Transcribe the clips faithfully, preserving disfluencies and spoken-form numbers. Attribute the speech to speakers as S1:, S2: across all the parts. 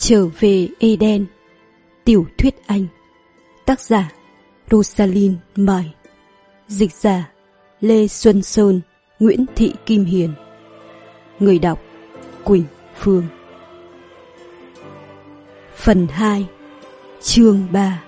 S1: Trở về Eden, tiểu thuyết Anh. Tác giả Rosalind Mai. Dịch giả Lê Xuân Sơn, Nguyễn Thị Kim Hiền. Người đọc Quỳnh Phương. Phần hai, chương ba.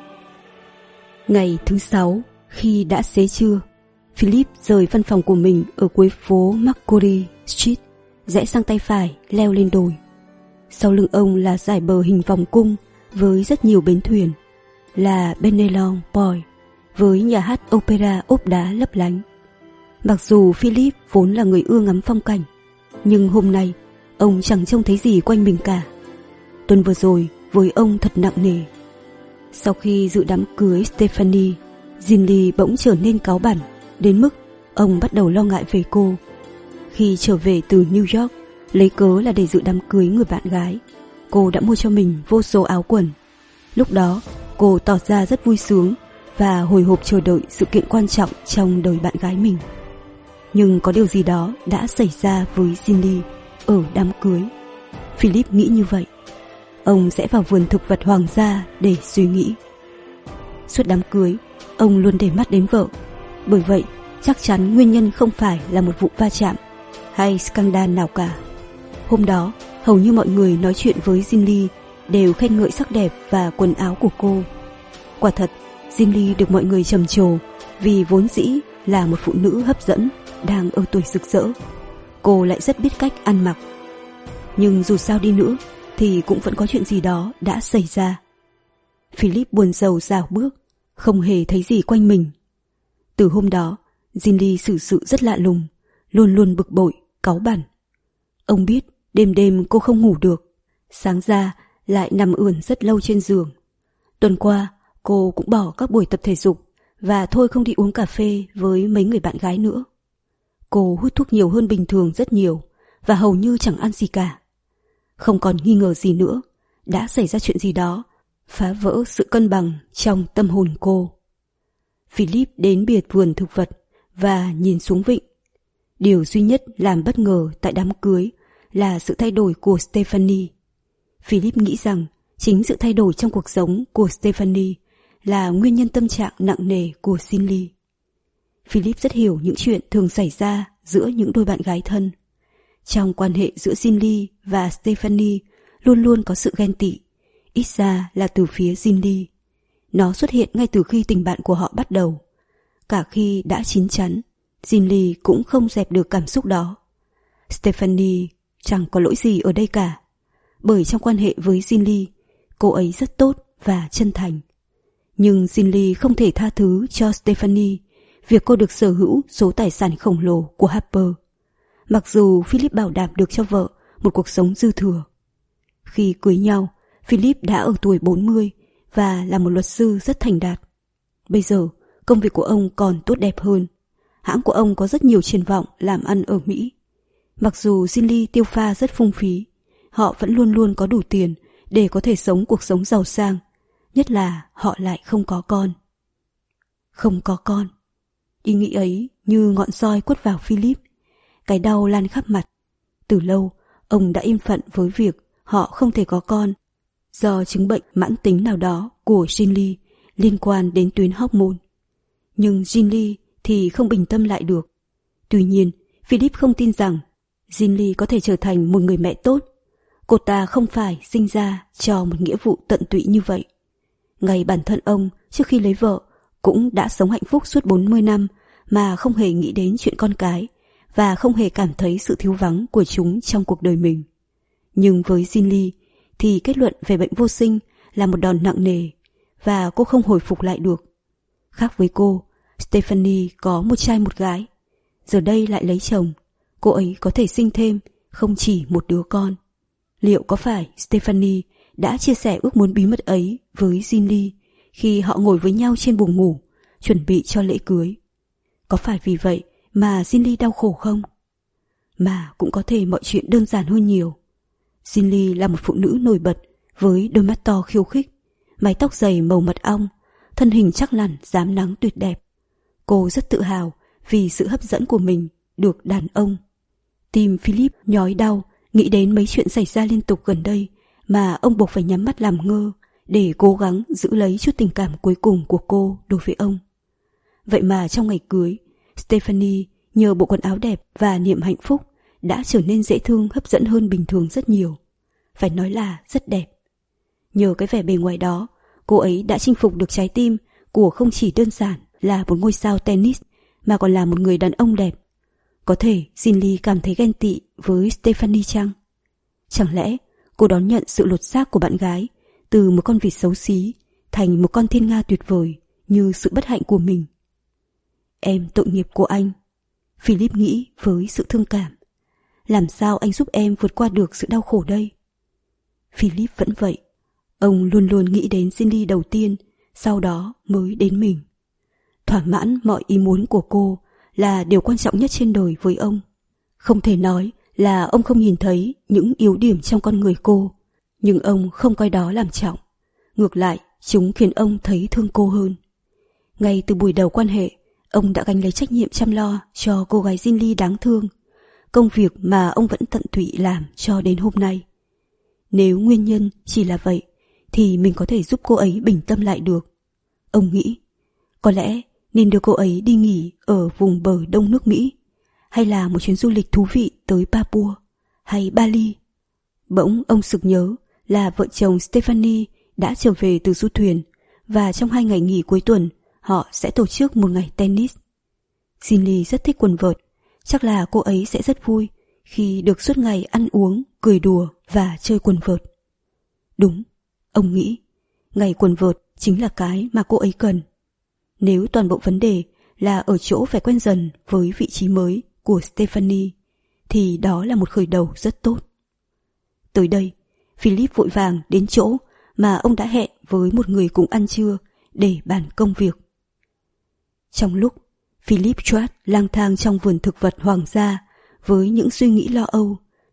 S1: Ngày thứ sáu, khi đã xế trưa, Philip rời văn phòng của mình ở cuối phố Macquarie Street, rẽ sang tay phải leo lên đồi. Sau lưng ông là dải bờ hình vòng cung với rất nhiều bến thuyền, là Benelong Point với nhà hát opera ốp đá lấp lánh. Mặc dù Philip vốn là người ưa ngắm phong cảnh, nhưng hôm nay ông chẳng trông thấy gì quanh mình cả. Tuần vừa rồi với ông thật nặng nề. Sau khi dự đám cưới Stephanie, Ginny bỗng trở nên cáu bẳn đến mức ông bắt đầu lo ngại về cô. Khi trở về từ New York, lấy cớ là để dự đám cưới người bạn gái, cô đã mua cho mình vô số áo quần. Lúc đó cô tỏ ra rất vui sướng và hồi hộp chờ đợi sự kiện quan trọng trong đời bạn gái mình. Nhưng có điều gì đó đã xảy ra với Ginny ở đám cưới. Philip nghĩ như vậy. Ông sẽ vào vườn thực vật hoàng gia để suy nghĩ. Suốt đám cưới, ông luôn để mắt đến vợ. Bởi vậy, chắc chắn nguyên nhân không phải là một vụ va chạm hay scandal nào cả. Hôm đó, hầu như mọi người nói chuyện với Ginny đều khen ngợi sắc đẹp và quần áo của cô. Quả thật, Ginny được mọi người trầm trồ vì vốn dĩ là một phụ nữ hấp dẫn, đang ở tuổi rực rỡ. Cô lại rất biết cách ăn mặc. Nhưng dù sao đi nữa, thì cũng vẫn có chuyện gì đó đã xảy ra. Philip buồn rầu rảo bước, không hề thấy gì quanh mình. Từ hôm đó, Ginny xử sự rất lạ lùng, luôn luôn bực bội, cáu bẳn. Ông biết đêm đêm cô không ngủ được, sáng ra lại nằm ườn rất lâu trên giường. Tuần qua cô cũng bỏ các buổi tập thể dục và thôi không đi uống cà phê với mấy người bạn gái nữa. Cô hút thuốc nhiều hơn bình thường rất nhiều và hầu như chẳng ăn gì cả. Không còn nghi ngờ gì nữa, đã xảy ra chuyện gì đó phá vỡ sự cân bằng trong tâm hồn cô. Philip đến biệt vườn thực vật và nhìn xuống vịnh. Điều duy nhất làm bất ngờ tại đám cưới là sự thay đổi của Stephanie. Philip nghĩ rằng chính sự thay đổi trong cuộc sống của Stephanie là nguyên nhân tâm trạng nặng nề của Ginny. Philip rất hiểu những chuyện thường xảy ra giữa những đôi bạn gái thân. Trong quan hệ giữa Ginny và Stephanie luôn luôn có sự ghen tị, ít ra là từ phía Ginny. Nó xuất hiện ngay từ khi tình bạn của họ bắt đầu. Cả khi đã chín chắn, Ginny cũng không dẹp được cảm xúc đó. Stephanie chẳng có lỗi gì ở đây cả, bởi trong quan hệ với Ginny, cô ấy rất tốt và chân thành. Nhưng Ginny không thể tha thứ cho Stephanie việc cô được sở hữu số tài sản khổng lồ của Harper, mặc dù Philip bảo đảm được cho vợ một cuộc sống dư thừa. Khi cưới nhau, Philip đã ở tuổi bốn mươi và là một luật sư rất thành đạt. Bây giờ, công việc của ông còn tốt đẹp hơn. Hãng của ông có rất nhiều triển vọng làm ăn ở Mỹ. Mặc dù Ginny tiêu pha rất phung phí, họ vẫn luôn luôn có đủ tiền để có thể sống cuộc sống giàu sang, nhất là họ lại không có con. Không có con. Ý nghĩ ấy như ngọn roi quất vào Philip. Cái đau lan khắp mặt. Từ lâu, ông đã im phận với việc họ không thể có con do chứng bệnh mãn tính nào đó của Ginny liên quan đến tuyến hormone. Nhưng Ginny thì không bình tâm lại được. Tuy nhiên, Philip không tin rằng Ginny có thể trở thành một người mẹ tốt. Cô ta không phải sinh ra cho một nghĩa vụ tận tụy như vậy. Ngay bản thân ông trước khi lấy vợ cũng đã sống hạnh phúc suốt bốn mươi năm mà không hề nghĩ đến chuyện con cái và không hề cảm thấy sự thiếu vắng của chúng trong cuộc đời mình. Nhưng với Ginny thì kết luận về bệnh vô sinh là một đòn nặng nề và cô không hồi phục lại được. Khác với cô, Stephanie có một trai một gái. Giờ đây lại lấy chồng, cô ấy có thể sinh thêm không chỉ một đứa con. Liệu có phải Stephanie đã chia sẻ ước muốn bí mật ấy với Ginny khi họ ngồi với nhau trên buồng ngủ, chuẩn bị cho lễ cưới? Có phải vì vậy mà Ginny đau khổ không? Mà cũng có thể mọi chuyện đơn giản hơn nhiều. Ginny là một phụ nữ nổi bật với đôi mắt to khiêu khích, mái tóc dày màu mật ong, thân hình chắc lẳn rám nắng tuyệt đẹp. Cô rất tự hào vì sự hấp dẫn của mình được đàn ông. Tim Philip nhói đau nghĩ đến mấy chuyện xảy ra liên tục gần đây mà ông buộc phải nhắm mắt làm ngơ để cố gắng giữ lấy chút tình cảm cuối cùng của cô đối với ông. Vậy mà trong ngày cưới, Stephanie nhờ bộ quần áo đẹp và niềm hạnh phúc đã trở nên dễ thương, hấp dẫn hơn bình thường rất nhiều. Phải nói là rất đẹp. Nhờ cái vẻ bề ngoài đó, cô ấy đã chinh phục được trái tim của không chỉ đơn giản là một ngôi sao tennis mà còn là một người đàn ông đẹp. Có thể Jin Lee cảm thấy ghen tị với Stephanie chăng? Chẳng lẽ cô đón nhận sự lột xác của bạn gái từ một con vịt xấu xí thành một con thiên nga tuyệt vời như sự bất hạnh của mình? Em tội nghiệp của anh, Philip nghĩ với sự thương cảm. Làm sao anh giúp em vượt qua được sự đau khổ đây? Philip vẫn vậy. Ông luôn luôn nghĩ đến Cindy đầu tiên, sau đó mới đến mình. Thỏa mãn mọi ý muốn của cô là điều quan trọng nhất trên đời với ông. Không thể nói là ông không nhìn thấy những yếu điểm trong con người cô, nhưng ông không coi đó làm trọng. Ngược lại, chúng khiến ông thấy thương cô hơn. Ngay từ buổi đầu quan hệ, ông đã gánh lấy trách nhiệm chăm lo cho cô gái Jin Lee đáng thương, công việc mà ông vẫn tận tụy làm cho đến hôm nay. Nếu nguyên nhân chỉ là vậy, thì mình có thể giúp cô ấy bình tâm lại được. Ông nghĩ, có lẽ nên đưa cô ấy đi nghỉ ở vùng bờ đông nước Mỹ, hay là một chuyến du lịch thú vị tới Papua hay Bali. Bỗng ông sực nhớ là vợ chồng Stephanie đã trở về từ du thuyền, và trong hai ngày nghỉ cuối tuần họ sẽ tổ chức một ngày tennis. Jin Lee rất thích quần vợt, chắc là cô ấy sẽ rất vui khi được suốt ngày ăn uống, cười đùa và chơi quần vợt. Đúng, ông nghĩ, ngày quần vợt chính là cái mà cô ấy cần. Nếu toàn bộ vấn đề là ở chỗ phải quen dần với vị trí mới của Stephanie, thì đó là một khởi đầu rất tốt. Tới đây, Philip vội vàng đến chỗ mà ông đã hẹn với một người cùng ăn trưa để bàn công việc. Trong lúc Philip Tratt lang thang trong vườn thực vật hoàng gia với những suy nghĩ lo âu,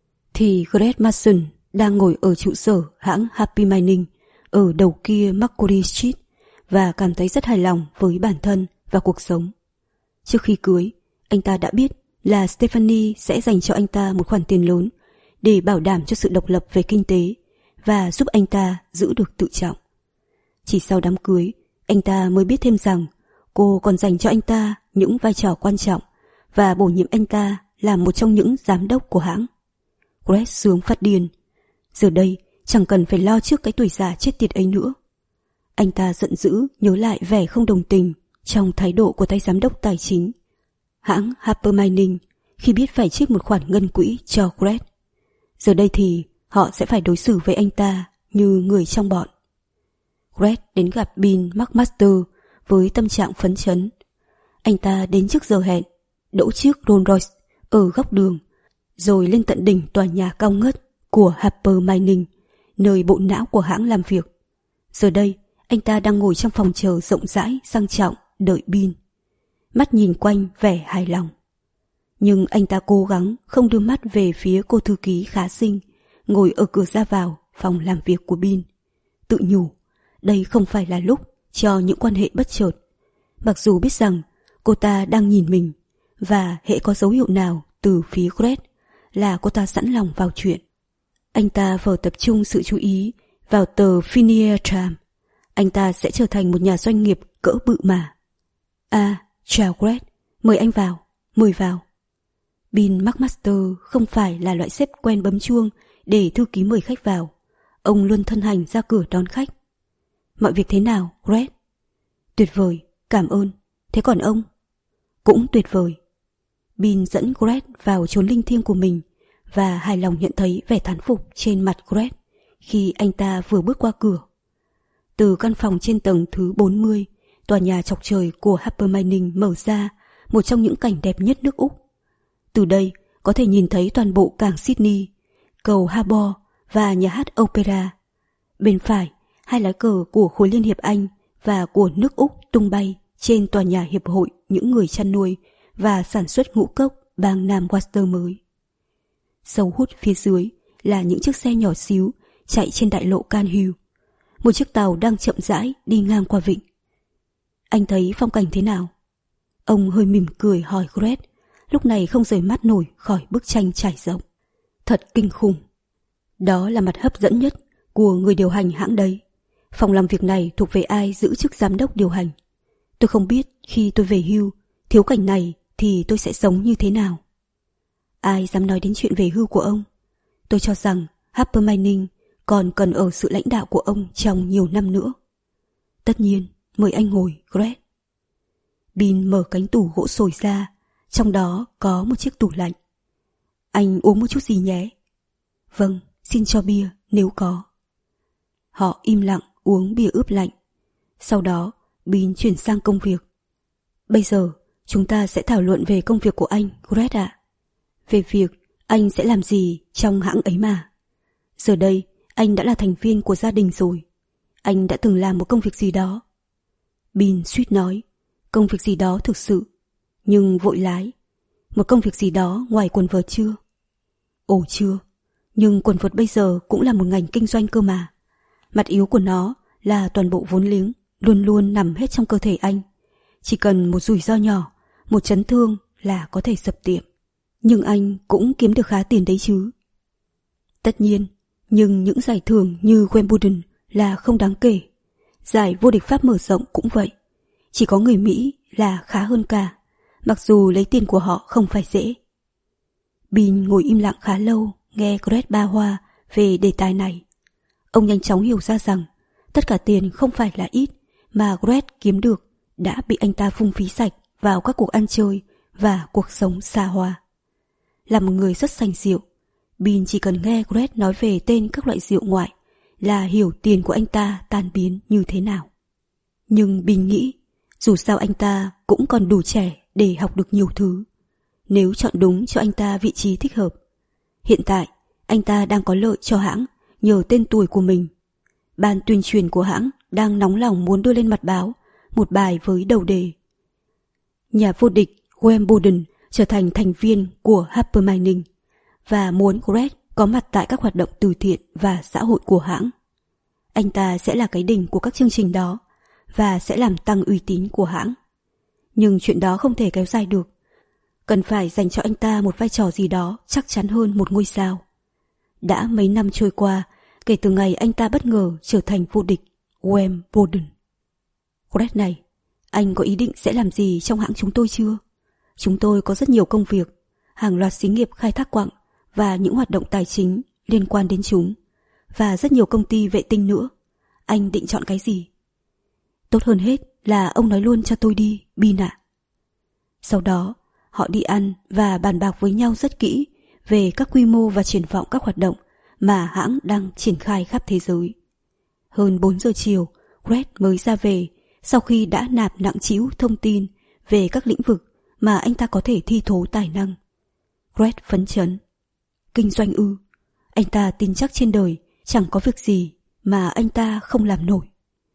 S1: thì Greg Mason đang ngồi ở trụ sở hãng Happy Mining ở đầu kia Macquarie Street và cảm thấy rất hài lòng với bản thân và cuộc sống. Trước khi cưới, anh ta đã biết là Stephanie sẽ dành cho anh ta một khoản tiền lớn để bảo đảm cho sự độc lập về kinh tế và giúp anh ta giữ được tự trọng. Chỉ sau đám cưới, anh ta mới biết thêm rằng cô còn dành cho anh ta những vai trò quan trọng và bổ nhiệm anh ta làm một trong những giám đốc của hãng. Greg sướng phát điên. Giờ đây chẳng cần phải lo trước cái tuổi già chết tiệt ấy nữa. Anh ta giận dữ nhớ lại vẻ không đồng tình trong thái độ của tay giám đốc tài chính hãng Harper Mining khi biết phải trích một khoản ngân quỹ cho Greg. Giờ đây thì họ sẽ phải đối xử với anh ta như người trong bọn. Greg đến gặp Bill McMaster với tâm trạng phấn chấn. Anh ta đến trước giờ hẹn, đỗ chiếc Rolls Royce ở góc đường, rồi lên tận đỉnh tòa nhà cao ngất của Harper Mining, nơi bộ não của hãng làm việc. Giờ đây, anh ta đang ngồi trong phòng chờ rộng rãi, sang trọng, đợi Bill. Mắt nhìn quanh vẻ hài lòng. Nhưng anh ta cố gắng không đưa mắt về phía cô thư ký khá xinh, ngồi ở cửa ra vào phòng làm việc của Bill. Tự nhủ, đây không phải là lúc cho những quan hệ bất chợt. Mặc dù biết rằng cô ta đang nhìn mình, và hễ có dấu hiệu nào từ phía Greg là cô ta sẵn lòng vào chuyện. Anh ta vờ tập trung sự chú ý vào tờ Financial Times. Anh ta sẽ trở thành một nhà doanh nghiệp cỡ bự mà. À, chào Greg, mời anh vào, mời vào. Bill McMaster không phải là loại sếp quen bấm chuông để thư ký mời khách vào. Ông luôn thân hành ra cửa đón khách. Mọi việc thế nào, Greg? Tuyệt vời, cảm ơn. Thế còn ông? Cũng tuyệt vời. Bill dẫn Greg vào chốn linh thiêng của mình và hài lòng nhận thấy vẻ thán phục trên mặt Greg khi anh ta vừa bước qua cửa. Từ căn phòng trên tầng thứ bốn mươi, tòa nhà chọc trời của Harper Mining mở ra một trong những cảnh đẹp nhất nước Úc. Từ đây có thể nhìn thấy toàn bộ cảng Sydney, cầu Harbour và nhà hát Opera. Bên phải, hai lá cờ của khối Liên hiệp Anh và của nước Úc tung bay trên tòa nhà Hiệp hội những người chăn nuôi và sản xuất ngũ cốc bang Nam Worcester mới. Sâu hút phía dưới là những chiếc xe nhỏ xíu chạy trên đại lộ Can Hill. Một chiếc tàu đang chậm rãi đi ngang qua vịnh. Anh thấy phong cảnh thế nào? Ông hơi mỉm cười hỏi Greg, lúc này không rời mắt nổi khỏi bức tranh trải rộng. Thật kinh khủng. Đó là mặt hấp dẫn nhất của người điều hành hãng đấy. Phòng làm việc này thuộc về ai giữ chức giám đốc điều hành. Tôi không biết khi tôi về hưu, thiếu cảnh này thì tôi sẽ sống như thế nào. Ai dám nói đến chuyện về hưu của ông? Tôi cho rằng Harper Mining còn cần ở sự lãnh đạo của ông trong nhiều năm nữa. Tất nhiên, mời anh ngồi, Greg. Bin mở cánh tủ gỗ sồi ra, trong đó có một chiếc tủ lạnh. Anh uống một chút gì nhé? Vâng, xin cho bia nếu có. Họ im lặng uống bia ướp lạnh. Sau đó, Bin chuyển sang công việc. Bây giờ, chúng ta sẽ thảo luận về công việc của anh, Greg ạ. Về việc anh sẽ làm gì trong hãng ấy mà. Giờ đây, anh đã là thành viên của gia đình rồi. Anh đã từng làm một công việc gì đó. Bin suýt nói, công việc gì đó thực sự, nhưng vội lái. Một công việc gì đó ngoài quần vợt chưa? Ồ chưa, nhưng quần vợt bây giờ cũng là một ngành kinh doanh cơ mà. Mặt yếu của nó là toàn bộ vốn liếng luôn luôn nằm hết trong cơ thể anh. Chỉ cần một rủi ro nhỏ, một chấn thương là có thể sập tiệm. Nhưng anh cũng kiếm được khá tiền đấy chứ. Tất nhiên, nhưng những giải thưởng như Wimbledon là không đáng kể. Giải vô địch Pháp mở rộng cũng vậy. Chỉ có người Mỹ là khá hơn cả, mặc dù lấy tiền của họ không phải dễ. Bin ngồi im lặng khá lâu nghe Greg ba hoa về đề tài này. Ông nhanh chóng hiểu ra rằng tất cả tiền không phải là ít mà Greg kiếm được đã bị anh ta phung phí sạch vào các cuộc ăn chơi và cuộc sống xa hoa. Là một người rất sành rượu, Bin chỉ cần nghe Greg nói về tên các loại rượu ngoại là hiểu tiền của anh ta tan biến như thế nào. Nhưng Bin nghĩ, dù sao anh ta cũng còn đủ trẻ để học được nhiều thứ, nếu chọn đúng cho anh ta vị trí thích hợp. Hiện tại, anh ta đang có lợi cho hãng nhờ tên tuổi của mình. Ban tuyên truyền của hãng đang nóng lòng muốn đưa lên mặt báo một bài với đầu đề: nhà vô địch Wimbledon trở thành thành viên của Harper Mining, và muốn Greg có mặt tại các hoạt động từ thiện và xã hội của hãng. Anh ta sẽ là cái đỉnh của các chương trình đó và sẽ làm tăng uy tín của hãng. Nhưng chuyện đó không thể kéo dài được. Cần phải dành cho anh ta một vai trò gì đó chắc chắn hơn một ngôi sao. Đã mấy năm trôi qua kể từ ngày anh ta bất ngờ trở thành vô địch Wimbledon. Greg này, anh có ý định sẽ làm gì trong hãng chúng tôi chưa? Chúng tôi có rất nhiều công việc, hàng loạt xí nghiệp khai thác quặng và những hoạt động tài chính liên quan đến chúng, và rất nhiều công ty vệ tinh nữa. Anh định chọn cái gì? Tốt hơn hết là ông nói luôn cho tôi đi, Bin ạ. Sau đó, họ đi ăn và bàn bạc với nhau rất kỹ về các quy mô và triển vọng các hoạt động mà hãng đang triển khai khắp thế giới. Hơn bốn giờ chiều, Greg mới ra về sau khi đã nạp nặng trĩu thông tin về các lĩnh vực mà anh ta có thể thi thố tài năng. Greg phấn chấn. Kinh doanh ư? Anh ta tin chắc trên đời chẳng có việc gì mà anh ta không làm nổi.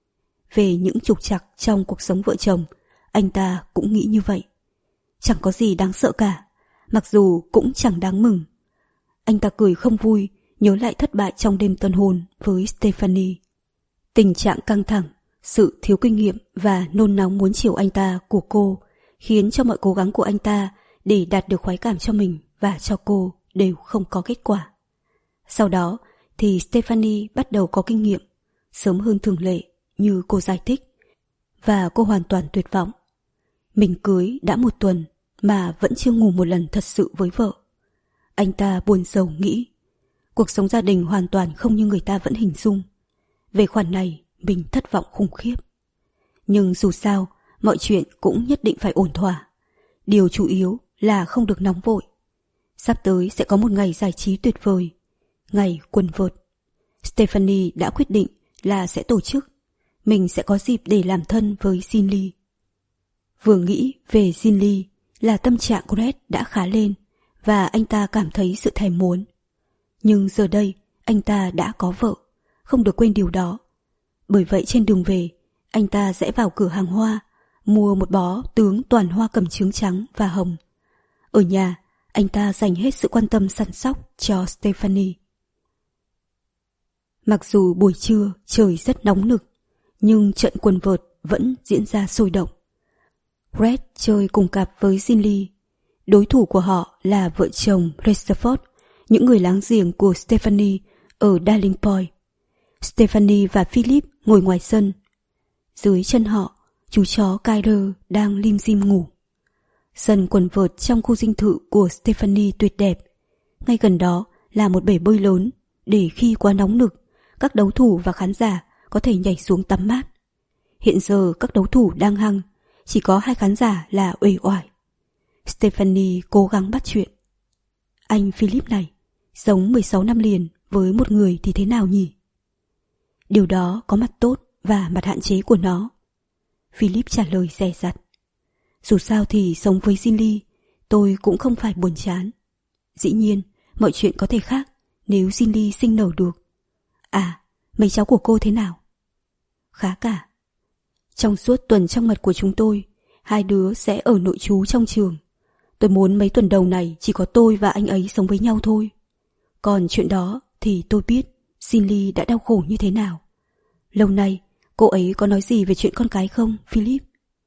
S1: Về những trục trặc trong cuộc sống vợ chồng, anh ta cũng nghĩ như vậy. Chẳng có gì đáng sợ cả, mặc dù cũng chẳng đáng mừng. Anh ta cười không vui, nhớ lại thất bại trong đêm tân hôn với Stephanie. Tình trạng căng thẳng, sự thiếu kinh nghiệm và nôn nóng muốn chiều anh ta của cô khiến cho mọi cố gắng của anh ta để đạt được khoái cảm cho mình và cho cô đều không có kết quả. Sau đó thì Stephanie bắt đầu có kinh nghiệm, sớm hơn thường lệ như cô giải thích, và cô hoàn toàn tuyệt vọng. Mình cưới đã một tuần mà vẫn chưa ngủ một lần thật sự với vợ. Anh ta buồn rầu nghĩ, cuộc sống gia đình hoàn toàn không như người ta vẫn hình dung. Về khoản này mình thất vọng khủng khiếp. Nhưng dù sao, mọi chuyện cũng nhất định phải ổn thỏa. Điều chủ yếu là không được nóng vội. Sắp tới sẽ có một ngày giải trí tuyệt vời, ngày quần vợt. Stephanie đã quyết định là sẽ tổ chức. Mình sẽ có dịp để làm thân với Jin Lee. Vừa nghĩ về Jin Lee là tâm trạng Greg đã khá lên và anh ta cảm thấy sự thèm muốn. Nhưng giờ đây anh ta đã có vợ, không được quên điều đó. Bởi vậy trên đường về, anh ta rẽ vào cửa hàng hoa, mua một bó tướng toàn hoa cẩm chướng trắng và hồng. Ở nhà, anh ta dành hết sự quan tâm săn sóc cho Stephanie. Mặc dù buổi trưa trời rất nóng nực, nhưng trận quần vợt vẫn diễn ra sôi động. Greg chơi cùng cặp với Jin Lee. Đối thủ của họ là vợ chồng Rutherford, những người láng giềng của Stephanie ở Darling Point. Stephanie và Philip ngồi ngoài sân. Dưới chân họ, chú chó Kyler đang lim dim ngủ. Sân quần vợt trong khu dinh thự của Stephanie tuyệt đẹp. Ngay gần đó là một bể bơi lớn để khi quá nóng nực, các đấu thủ và khán giả có thể nhảy xuống tắm mát. Hiện giờ các đấu thủ đang hăng, chỉ có hai khán giả là uể oải. Stephanie cố gắng bắt chuyện. Anh Philip này, sống mười sáu năm liền với một người thì thế nào nhỉ? Điều đó có mặt tốt và mặt hạn chế của nó. Philip trả lời dè dặt. Dù sao thì sống với Ginny, tôi cũng không phải buồn chán. Dĩ nhiên, mọi chuyện có thể khác nếu Ginny sinh nở được. À, mấy cháu của cô thế nào? Khá cả. Trong suốt tuần trăng mật của chúng tôi, hai đứa sẽ ở nội trú trong trường. Tôi muốn mấy tuần đầu này chỉ có tôi và anh ấy sống với nhau thôi. Còn chuyện đó thì tôi biết Ginny đã đau khổ như thế nào. Lâu nay, cô ấy có nói gì về chuyện con cái không, Philip?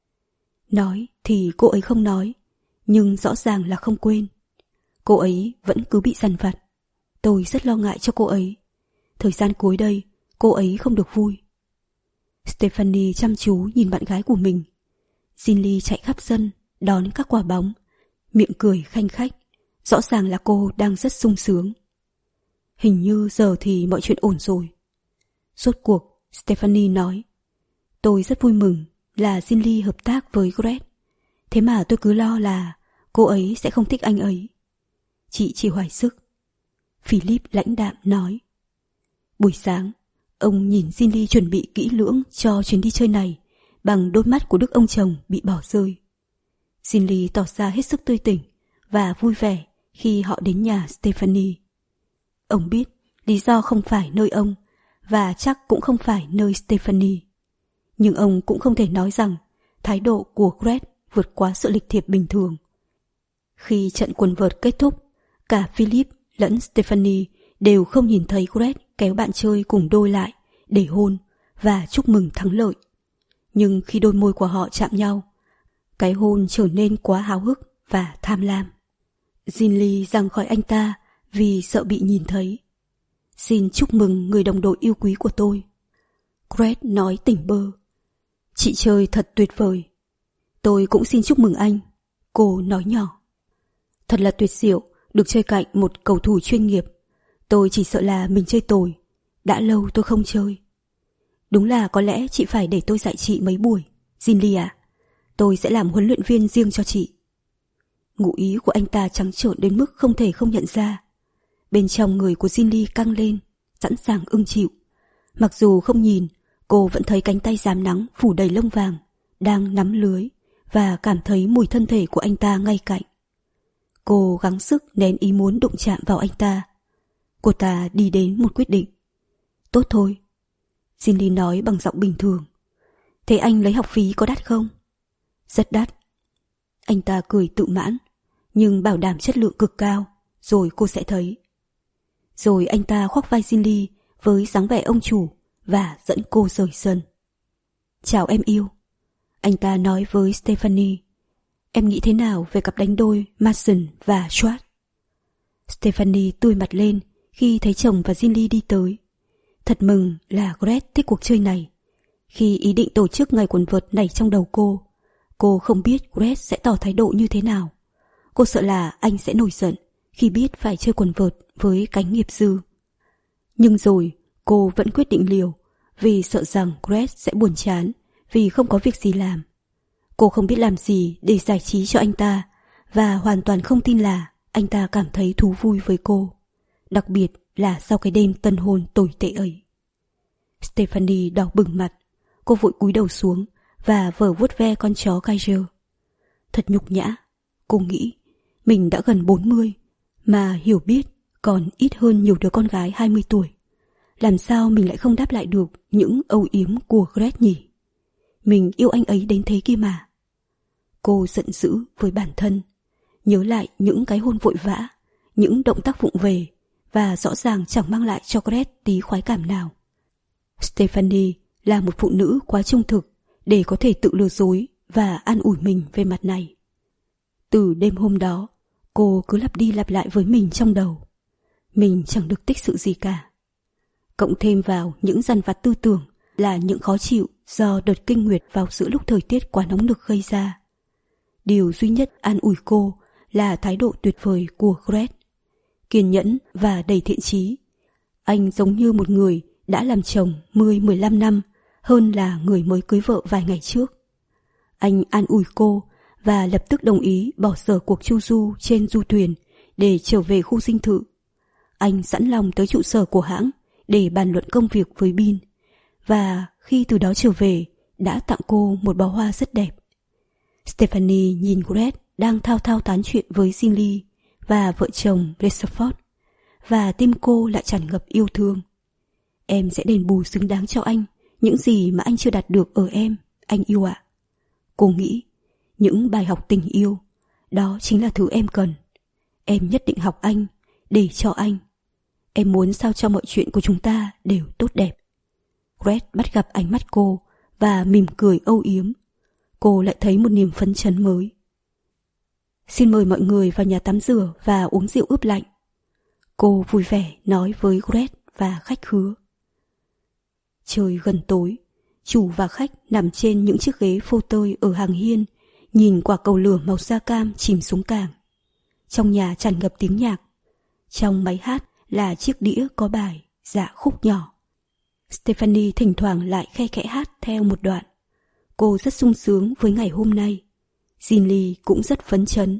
S1: Nói thì cô ấy không nói, nhưng rõ ràng là không quên. Cô ấy vẫn cứ bị dằn vặt. Tôi rất lo ngại cho cô ấy. Thời gian cuối đây, cô ấy không được vui. Stephanie chăm chú nhìn bạn gái của mình. Ginny chạy khắp sân, đón các quả bóng, miệng cười khanh khách. Rõ ràng là cô đang rất sung sướng. Hình như giờ thì mọi chuyện ổn rồi. Rốt cuộc, Stephanie nói, tôi rất vui mừng là Ginny hợp tác với Greg. Thế mà tôi cứ lo là cô ấy sẽ không thích anh ấy. Chị chỉ hoài sức. Philip lãnh đạm nói. Buổi sáng, ông nhìn Ginny chuẩn bị kỹ lưỡng cho chuyến đi chơi này bằng đôi mắt của đức ông chồng bị bỏ rơi. Ginny tỏ ra hết sức tươi tỉnh và vui vẻ khi họ đến nhà Stephanie. Ông biết lý do không phải nơi ông và chắc cũng không phải nơi Stephanie. Nhưng ông cũng không thể nói rằng thái độ của Greg vượt quá sự lịch thiệp bình thường. Khi trận quần vợt kết thúc, cả Philip lẫn Stephanie đều không nhìn thấy Greg kéo bạn chơi cùng đôi lại để hôn và chúc mừng thắng lợi. Nhưng khi đôi môi của họ chạm nhau, cái hôn trở nên quá háo hức và tham lam. Ginny giằng khỏi anh ta vì sợ bị nhìn thấy. Xin chúc mừng người đồng đội yêu quý của tôi. Greg nói tỉnh bơ. Chị chơi thật tuyệt vời. Tôi cũng xin chúc mừng anh, cô nói nhỏ. Thật là tuyệt diệu được chơi cạnh một cầu thủ chuyên nghiệp. Tôi chỉ sợ là mình chơi tồi. Đã lâu tôi không chơi. Đúng là có lẽ chị phải để tôi dạy chị mấy buổi, Ginny à. Tôi sẽ làm huấn luyện viên riêng cho chị. Ngụ ý của anh ta trắng trợn đến mức không thể không nhận ra. Bên trong người của Ginny căng lên, sẵn sàng ưng chịu. Mặc dù không nhìn, cô vẫn thấy cánh tay rám nắng phủ đầy lông vàng, đang nắm lưới và cảm thấy mùi thân thể của anh ta ngay cạnh. Cô gắng sức nén ý muốn đụng chạm vào anh ta. Cô ta đi đến một quyết định. Tốt thôi. Ginny nói bằng giọng bình thường. Thế anh lấy học phí có đắt không? Rất đắt. Anh ta cười tự mãn, nhưng bảo đảm chất lượng cực cao, rồi cô sẽ thấy. Rồi anh ta khoác vai Ginny với dáng vẻ ông chủ và dẫn cô rời sân. Chào em yêu. Anh ta nói với Stephanie. Em nghĩ thế nào về cặp đánh đôi Mason và Schwartz? Stephanie tươi mặt lên khi thấy chồng và Ginny đi tới. Thật mừng là Greg thích cuộc chơi này. Khi ý định tổ chức ngày quần vợt nảy trong đầu cô, cô không biết Greg sẽ tỏ thái độ như thế nào. Cô sợ là anh sẽ nổi giận khi biết phải chơi quần vợt với cánh nghiệp dư. Nhưng rồi cô vẫn quyết định liều vì sợ rằng Greg sẽ buồn chán vì không có việc gì làm. Cô không biết làm gì để giải trí cho anh ta và hoàn toàn không tin là anh ta cảm thấy thú vui với cô. Đặc biệt là sau cái đêm tân hôn tồi tệ ấy. Stephanie đỏ bừng mặt. Cô vội cúi đầu xuống và vờ vuốt ve con chó Kaiser. Thật nhục nhã. Cô nghĩ mình đã gần bốn mươi mà hiểu biết còn ít hơn nhiều đứa con gái hai mươi tuổi. Làm sao mình lại không đáp lại được những âu yếm của Greg nhỉ? Mình yêu anh ấy đến thế kia mà. Cô giận dữ với bản thân, nhớ lại những cái hôn vội vã, những động tác vụng về và rõ ràng chẳng mang lại cho Greg tí khoái cảm nào. Stephanie là một phụ nữ quá trung thực để có thể tự lừa dối và an ủi mình về mặt này. Từ đêm hôm đó, cô cứ lặp đi lặp lại với mình trong đầu. Mình chẳng được tích sự gì cả. Cộng thêm vào những dằn vặt tư tưởng là những khó chịu do đợt kinh nguyệt vào giữa lúc thời tiết quá nóng nực gây ra. Điều duy nhất an ủi cô là thái độ tuyệt vời của Greg. Kiên nhẫn và đầy thiện chí. Anh giống như một người đã làm chồng mười mười lăm năm hơn là người mới cưới vợ vài ngày trước. Anh an ủi cô và lập tức đồng ý bỏ dở cuộc chu du trên du thuyền để trở về khu dinh thự. Anh sẵn lòng tới trụ sở của hãng để bàn luận công việc với Bin, và khi từ đó trở về đã tặng cô một bó hoa rất đẹp. Stephanie nhìn Greg đang thao thao tán chuyện với Ginley và vợ chồng Rexford, và tim cô lại tràn ngập yêu thương. Em sẽ đền bù xứng đáng cho anh những gì mà anh chưa đạt được ở em, anh yêu ạ. Cô nghĩ, những bài học tình yêu, đó chính là thứ em cần. Em nhất định học anh, để cho anh. Em muốn sao cho mọi chuyện của chúng ta đều tốt đẹp. Greg bắt gặp ánh mắt cô và mỉm cười âu yếm. Cô lại thấy một niềm phấn chấn mới. Xin mời mọi người vào nhà tắm rửa và uống rượu ướp lạnh. Cô vui vẻ nói với Greg và khách khứa. Trời gần tối, chủ và khách nằm trên những chiếc ghế phô tơi ở hàng hiên, nhìn quả cầu lửa màu da cam chìm xuống cảng. Trong nhà tràn ngập tiếng nhạc. Trong máy hát là chiếc đĩa có bài Dạ khúc nhỏ. Stephanie thỉnh thoảng lại khe khẽ hát theo một đoạn. Cô rất sung sướng với ngày hôm nay. Ginley cũng rất phấn chấn.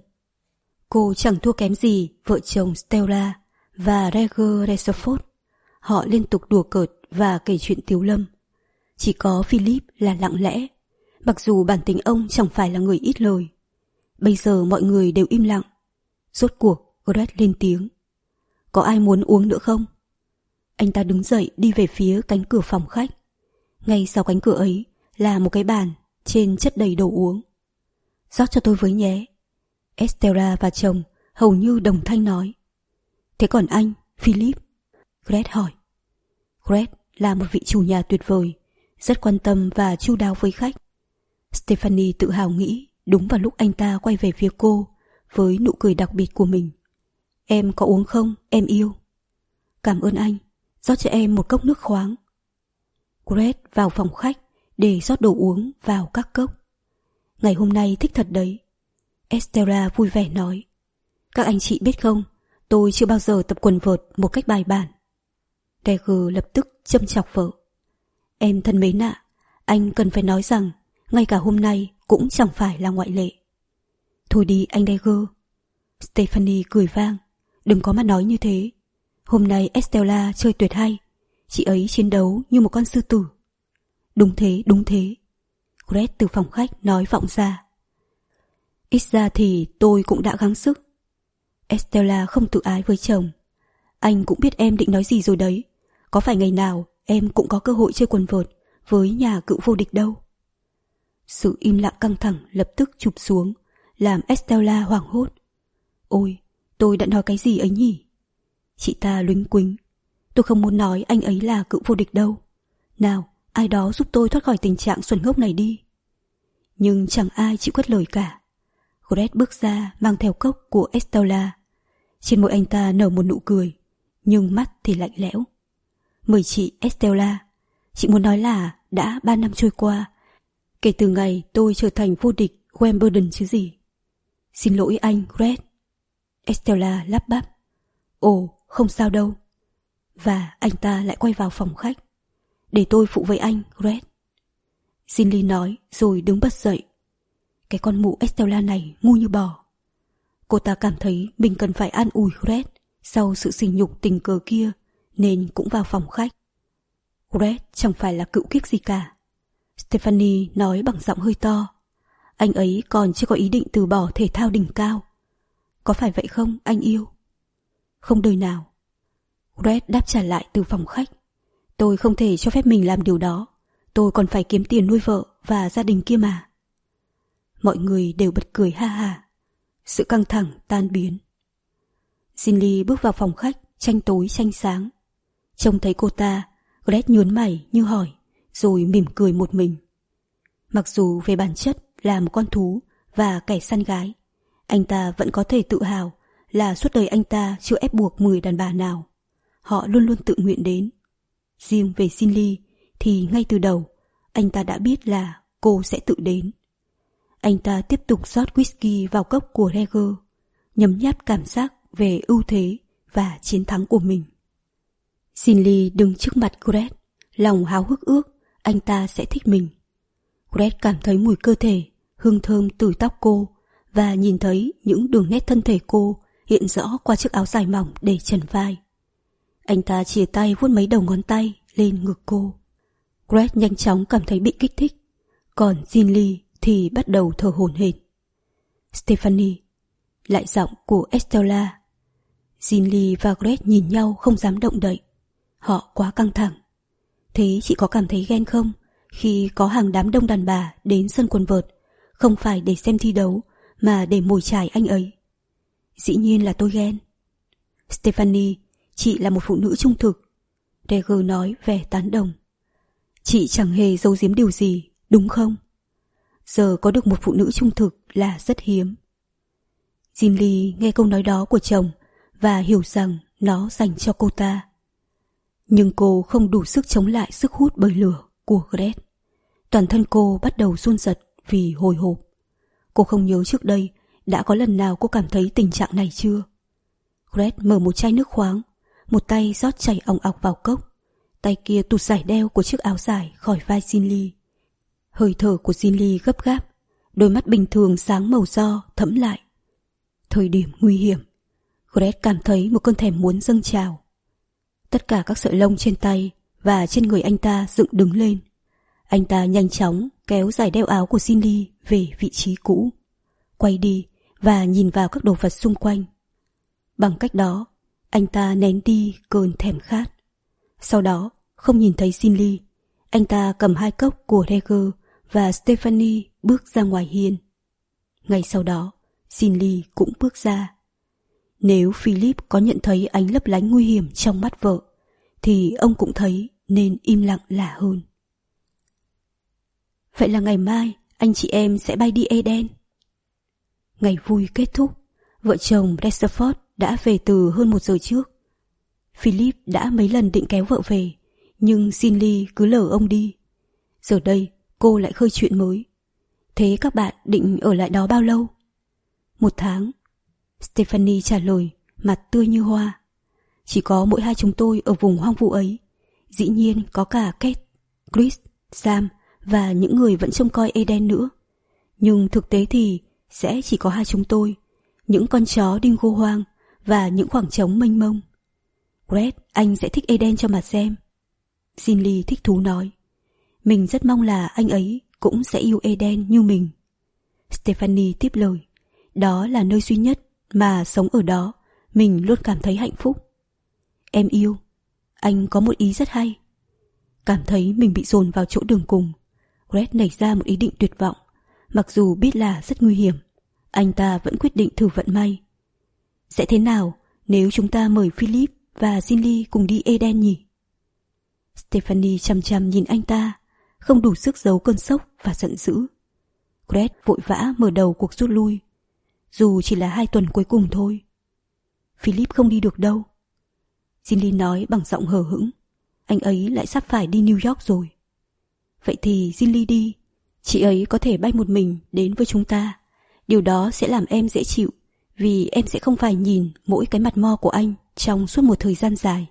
S1: Cô chẳng thua kém gì vợ chồng Stella và Roger Rexford. Họ liên tục đùa cợt và kể chuyện tiếu lâm. Chỉ có Philip là lặng lẽ, mặc dù bản tính ông chẳng phải là người ít lời. Bây giờ mọi người đều im lặng. Rốt cuộc Greg lên tiếng. Có ai muốn uống nữa không? Anh ta đứng dậy đi về phía cánh cửa phòng khách. Ngay sau cánh cửa ấy là một cái bàn, trên chất đầy đồ uống. Rót cho tôi với nhé. Estella và chồng hầu như đồng thanh nói. Thế còn anh, Philip? Greg hỏi. Greg là một vị chủ nhà tuyệt vời, rất quan tâm và chu đáo với khách. Stephanie tự hào nghĩ đúng vào lúc anh ta quay về phía cô với nụ cười đặc biệt của mình. Em có uống không, em yêu? Cảm ơn anh, rót cho em một cốc nước khoáng. Greg vào phòng khách để rót đồ uống vào các cốc. Ngày hôm nay thích thật đấy. Estella vui vẻ nói. Các anh chị biết không, tôi chưa bao giờ tập quần vợt một cách bài bản. Dagger lập tức châm chọc vợ. Em thân mến ạ, anh cần phải nói rằng ngay cả hôm nay cũng chẳng phải là ngoại lệ. Thôi đi anh Dagger. Stephanie cười vang. Đừng có mà nói như thế. Hôm nay Estella chơi tuyệt hay. Chị ấy chiến đấu như một con sư tử. Đúng thế, đúng thế. Greg từ phòng khách nói vọng ra. Ít ra thì tôi cũng đã gắng sức. Estella không tự ái với chồng. Anh cũng biết em định nói gì rồi đấy. Có phải ngày nào em cũng có cơ hội chơi quần vợt với nhà cựu vô địch đâu. Sự im lặng căng thẳng lập tức chụp xuống, làm Estella hoảng hốt. Ôi, tôi đã nói cái gì ấy nhỉ? Chị ta luếnh quính. Tôi không muốn nói anh ấy là cựu vô địch đâu. Nào, ai đó giúp tôi thoát khỏi tình trạng xuẩn ngốc này đi. Nhưng chẳng ai chịu cất lời cả. Greg bước ra mang theo cốc của Estella. Trên môi anh ta nở một nụ cười, nhưng mắt thì lạnh lẽo. Mời chị Estella. Chị muốn nói là đã ba năm trôi qua, kể từ ngày tôi trở thành vô địch Wimbledon chứ gì. Xin lỗi anh, Greg. Estella lắp bắp. Ồ, không sao đâu. Và anh ta lại quay vào phòng khách. Để tôi phụ với anh, Greg. Ginley nói rồi đứng bật dậy. Cái con mụ Estella này ngu như bò. Cô ta cảm thấy mình cần phải an ủi Greg sau sự sỉ nhục tình cờ kia, nên cũng vào phòng khách. Greg chẳng phải là cựu kiếc gì cả. Stephanie nói bằng giọng hơi to. Anh ấy còn chưa có ý định từ bỏ thể thao đỉnh cao. Có phải vậy không, anh yêu? Không đời nào. Greg đáp trả lại từ phòng khách. Tôi không thể cho phép mình làm điều đó. Tôi còn phải kiếm tiền nuôi vợ và gia đình kia mà. Mọi người đều bật cười ha ha. Sự căng thẳng tan biến. Ginley bước vào phòng khách, tranh tối tranh sáng. Trông thấy cô ta, Greg nhướng mày như hỏi, rồi mỉm cười một mình. Mặc dù về bản chất là một con thú và kẻ săn gái, anh ta vẫn có thể tự hào là suốt đời anh ta chưa ép buộc mười đàn bà nào. Họ luôn luôn tự nguyện đến. Riêng về Zinli thì ngay từ đầu anh ta đã biết là cô sẽ tự đến. Anh ta tiếp tục rót whisky vào cốc của Reger, nhấm nháp cảm giác về ưu thế và chiến thắng của mình. Zinli đứng trước mặt Gret, lòng háo hức ước anh ta sẽ thích mình. Gret cảm thấy mùi cơ thể, hương thơm từ tóc cô và nhìn thấy những đường nét thân thể cô hiện rõ qua chiếc áo dài mỏng để trần vai. Anh ta chìa tay vuốt mấy đầu ngón tay lên ngực cô. Gret nhanh chóng cảm thấy bị kích thích, còn Zinli thì bắt đầu thở hổn hển. Stephanie, lại giọng của Estella. Zinli và Gret nhìn nhau không dám động đậy. Họ quá căng thẳng. Thế chị có cảm thấy ghen không khi có hàng đám đông đàn bà đến sân quần vợt, không phải để xem thi đấu mà để mồi chài anh ấy? Dĩ nhiên là tôi ghen. Stephanie, chị là một phụ nữ trung thực, Reger nói vẻ tán đồng. Chị chẳng hề giấu giếm điều gì, đúng không? Giờ có được một phụ nữ trung thực là rất hiếm. Zinli nghe câu nói đó của chồng và hiểu rằng nó dành cho cô ta. Nhưng cô không đủ sức chống lại sức hút bởi lửa của Gret. Toàn thân cô bắt đầu run rẩy vì hồi hộp. Cô không nhớ trước đây đã có lần nào cô cảm thấy tình trạng này chưa. Gret mở một chai nước khoáng, một tay rót chảy òng ọc vào cốc, tay kia tụt giải đeo của chiếc áo dài khỏi vai Zinli. Hơi thở của Zinli gấp gáp, đôi mắt bình thường sáng màu do thẫm lại. Thời điểm nguy hiểm, Gret cảm thấy một cơn thèm muốn dâng trào. Tất cả các sợi lông trên tay và trên người anh ta dựng đứng lên. Anh ta nhanh chóng kéo giải đeo áo của Zinli về vị trí cũ, quay đi và nhìn vào các đồ vật xung quanh. Bằng cách đó, anh ta nén đi cơn thèm khát. Sau đó, không nhìn thấy Zinli, anh ta cầm hai cốc của Reger và Stephanie bước ra ngoài hiên. Ngay sau đó, Zinli cũng bước ra. Nếu Philip có nhận thấy ánh lấp lánh nguy hiểm trong mắt vợ, thì ông cũng thấy nên im lặng là hơn. Vậy là ngày mai anh chị em sẽ bay đi Eden. Ngày vui kết thúc, vợ chồng Rexford đã về từ hơn một giờ trước. Philip đã mấy lần định kéo vợ về, nhưng Zinli cứ lờ ông đi. Giờ đây cô lại khơi chuyện mới. Thế các bạn định ở lại đó bao lâu? Một tháng. Stephanie trả lời, mặt tươi như hoa. Chỉ có mỗi hai chúng tôi ở vùng hoang vu ấy. Dĩ nhiên có cả Kate, Chris, Sam và những người vẫn trông coi Eden nữa. Nhưng thực tế thì sẽ chỉ có hai chúng tôi, những con chó dingo hoang và những khoảng trống mênh mông. Gret, anh sẽ thích Eden cho mà xem. Zinli thích thú nói. Mình rất mong là anh ấy cũng sẽ yêu Eden như mình. Stephanie tiếp lời. Đó là nơi duy nhất mà sống ở đó mình luôn cảm thấy hạnh phúc. Em yêu, anh có một ý rất hay. Cảm thấy mình bị dồn vào chỗ đường cùng, Gret nảy ra một ý định tuyệt vọng. Mặc dù biết là rất nguy hiểm, anh ta vẫn quyết định thử vận may. Sẽ thế nào nếu chúng ta mời Philip và Zinli cùng đi Eden nhỉ? Stephanie chăm chăm nhìn anh ta, không đủ sức giấu cơn sốc và giận dữ. Gret vội vã mở đầu cuộc rút lui. Dù chỉ là hai tuần cuối cùng thôi. Philip không đi được đâu. Zinli nói bằng giọng hờ hững. Anh ấy lại sắp phải đi New York rồi. Vậy thì Zinli đi. Chị ấy có thể bay một mình đến với chúng ta. Điều đó sẽ làm em dễ chịu, vì em sẽ không phải nhìn mỗi cái mặt mo của anh trong suốt một thời gian dài.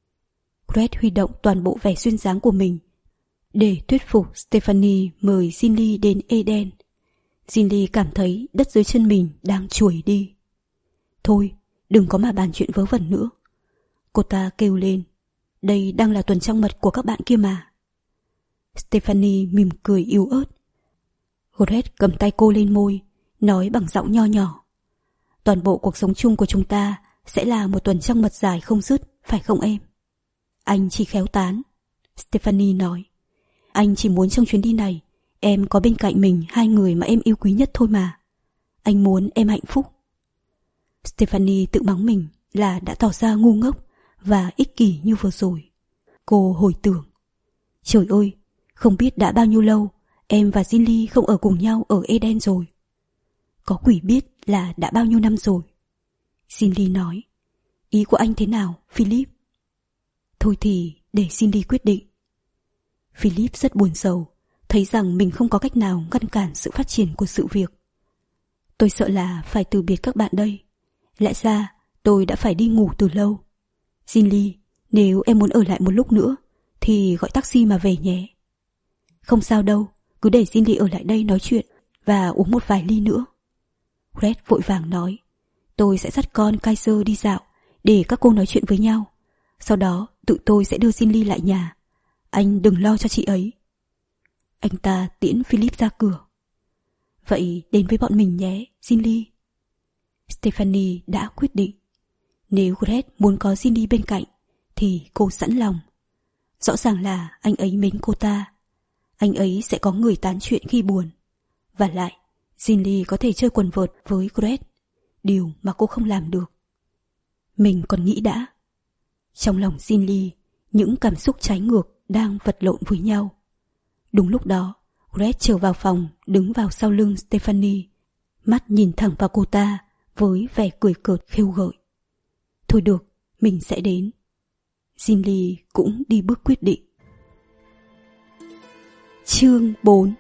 S1: Gret huy động toàn bộ vẻ duyên dáng của mình để thuyết phục Stephanie mời Zinli đến Eden. Zinli cảm thấy đất dưới chân mình đang chuồi đi. Thôi, đừng có mà bàn chuyện vớ vẩn nữa. Cô ta kêu lên. Đây đang là tuần trăng mật của các bạn kia mà. Stephanie mỉm cười yếu ớt. Gret cầm tay cô lên môi, nói bằng giọng nho nhỏ. Toàn bộ cuộc sống chung của chúng ta sẽ là một tuần trăng mật dài không dứt, phải không em? Anh chỉ khéo tán. Stephanie nói. Anh chỉ muốn trong chuyến đi này em có bên cạnh mình hai người mà em yêu quý nhất thôi mà. Anh muốn em hạnh phúc. Stephanie tự mắng mình là đã tỏ ra ngu ngốc và ích kỷ như vừa rồi. Cô hồi tưởng. Trời ơi, không biết đã bao nhiêu lâu em và Zinli không ở cùng nhau ở Eden rồi. Có quỷ biết là đã bao nhiêu năm rồi. Zinli nói. Ý của anh thế nào, Philip? Thôi thì để Cindy quyết định. Philip rất buồn rầu, thấy rằng mình không có cách nào ngăn cản sự phát triển của sự việc. Tôi sợ là phải từ biệt các bạn đây. Lẽ ra tôi đã phải đi ngủ từ lâu. Cindy, nếu em muốn ở lại một lúc nữa thì gọi taxi mà về nhé. Không sao đâu, cứ để Cindy ở lại đây nói chuyện và uống một vài ly nữa. Red vội vàng nói, tôi sẽ dắt con Kaiser đi dạo để các cô nói chuyện với nhau. Sau đó tụi tôi sẽ đưa Cindy lại nhà. Anh đừng lo cho chị ấy. Anh ta tiễn Philip ra cửa. Vậy đến với bọn mình nhé, Cindy. Stephanie đã quyết định. Nếu Gret muốn có Cindy bên cạnh thì cô sẵn lòng. Rõ ràng là anh ấy mến cô ta. Anh ấy sẽ có người tán chuyện khi buồn. Và lại, Cindy có thể chơi quần vợt với Gret, điều mà cô không làm được. Mình còn nghĩ đã. Trong lòng Cindy, những cảm xúc trái ngược đang vật lộn với nhau. Đúng lúc đó, Gret trở vào phòng, đứng vào sau lưng Stephanie, mắt nhìn thẳng vào cô ta với vẻ cười cợt khêu gợi. Thôi được, mình sẽ đến. Cindy cũng đi bước quyết định. Chương bốn.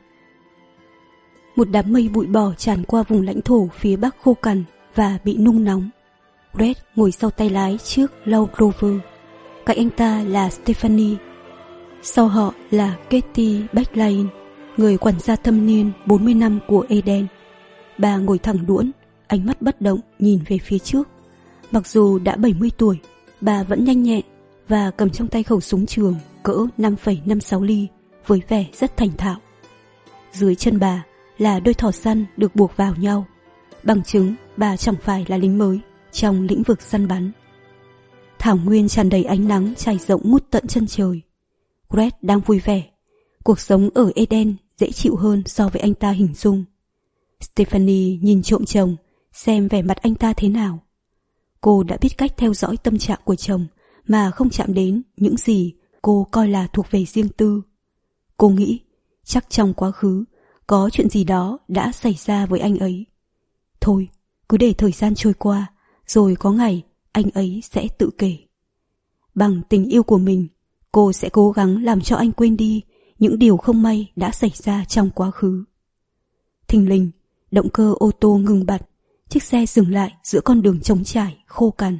S1: Một đám mây bụi bò tràn qua vùng lãnh thổ phía bắc khô cằn và bị nung nóng. Red ngồi sau tay lái trước Low Rover. Cạnh anh ta là Stephanie. Sau họ là Katie Backlane, người quản gia thâm niên bốn mươi năm của Eden. Bà ngồi thẳng đuỗn, ánh mắt bất động nhìn về phía trước. Mặc dù đã bảy mươi tuổi, bà vẫn nhanh nhẹn và cầm trong tay khẩu súng trường cỡ năm phẩy năm sáu ly với vẻ rất thành thạo. Dưới chân bà là đôi thỏ săn được buộc vào nhau, bằng chứng bà chẳng phải là lính mới trong lĩnh vực săn bắn. Thảo nguyên tràn đầy ánh nắng trải rộng mút tận chân trời. Gret đang vui vẻ. Cuộc sống ở Eden dễ chịu hơn so với anh ta hình dung. Stephanie nhìn trộm chồng, xem vẻ mặt anh ta thế nào. Cô đã biết cách theo dõi tâm trạng của chồng mà không chạm đến những gì cô coi là thuộc về riêng tư. Cô nghĩ chắc trong quá khứ có chuyện gì đó đã xảy ra với anh ấy. Thôi, cứ để thời gian trôi qua, rồi có ngày anh ấy sẽ tự kể. Bằng tình yêu của mình, cô sẽ cố gắng làm cho anh quên đi những điều không may đã xảy ra trong quá khứ. Thình lình, động cơ ô tô ngừng bặt, chiếc xe dừng lại giữa con đường trống trải, khô cằn.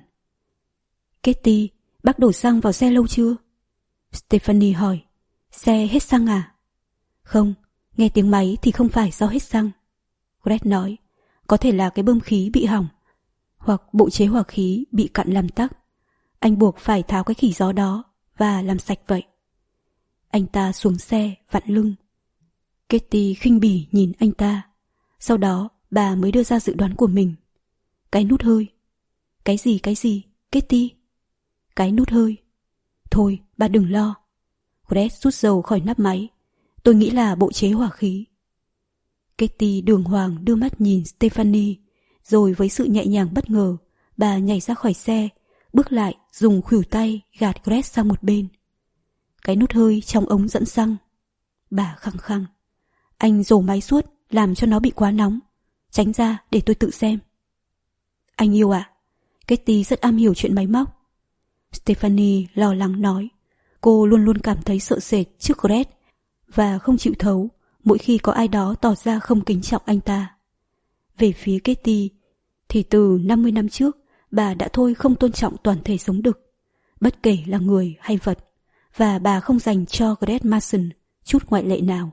S1: Katie, bác đổ xăng vào xe lâu chưa? Stephanie hỏi. Xe hết xăng à? Không, nghe tiếng máy thì không phải do hết xăng. Gret nói, có thể là cái bơm khí bị hỏng, hoặc bộ chế hỏa khí bị cặn làm tắc. Anh buộc phải tháo cái khỉ gió đó và làm sạch vậy. Anh ta xuống xe, vặn lưng. Katie khinh bỉ nhìn anh ta. Sau đó bà mới đưa ra dự đoán của mình. Cái nút hơi. Cái gì cái gì, Katie? Cái nút hơi. Thôi, bà đừng lo. Gret rút dầu khỏi nắp máy. Tôi nghĩ là bộ chế hỏa khí. Katie đường hoàng đưa mắt nhìn Stephanie, rồi với sự nhẹ nhàng bất ngờ, bà nhảy ra khỏi xe, bước lại dùng khuỷu tay gạt Gret sang một bên. Cái nút hơi trong ống dẫn xăng. Bà khăng khăng. Anh dồ máy suốt, làm cho nó bị quá nóng. Tránh ra để tôi tự xem. Anh yêu ạ. À, Katie rất am hiểu chuyện máy móc. Stephanie lo lắng nói. Cô luôn luôn cảm thấy sợ sệt trước Gret và không chịu thấu mỗi khi có ai đó tỏ ra không kính trọng anh ta. Về phía Katie thì từ năm mươi năm trước bà đã thôi không tôn trọng toàn thể sống đực, bất kể là người hay vật, và bà không dành cho Gret Mason chút ngoại lệ nào.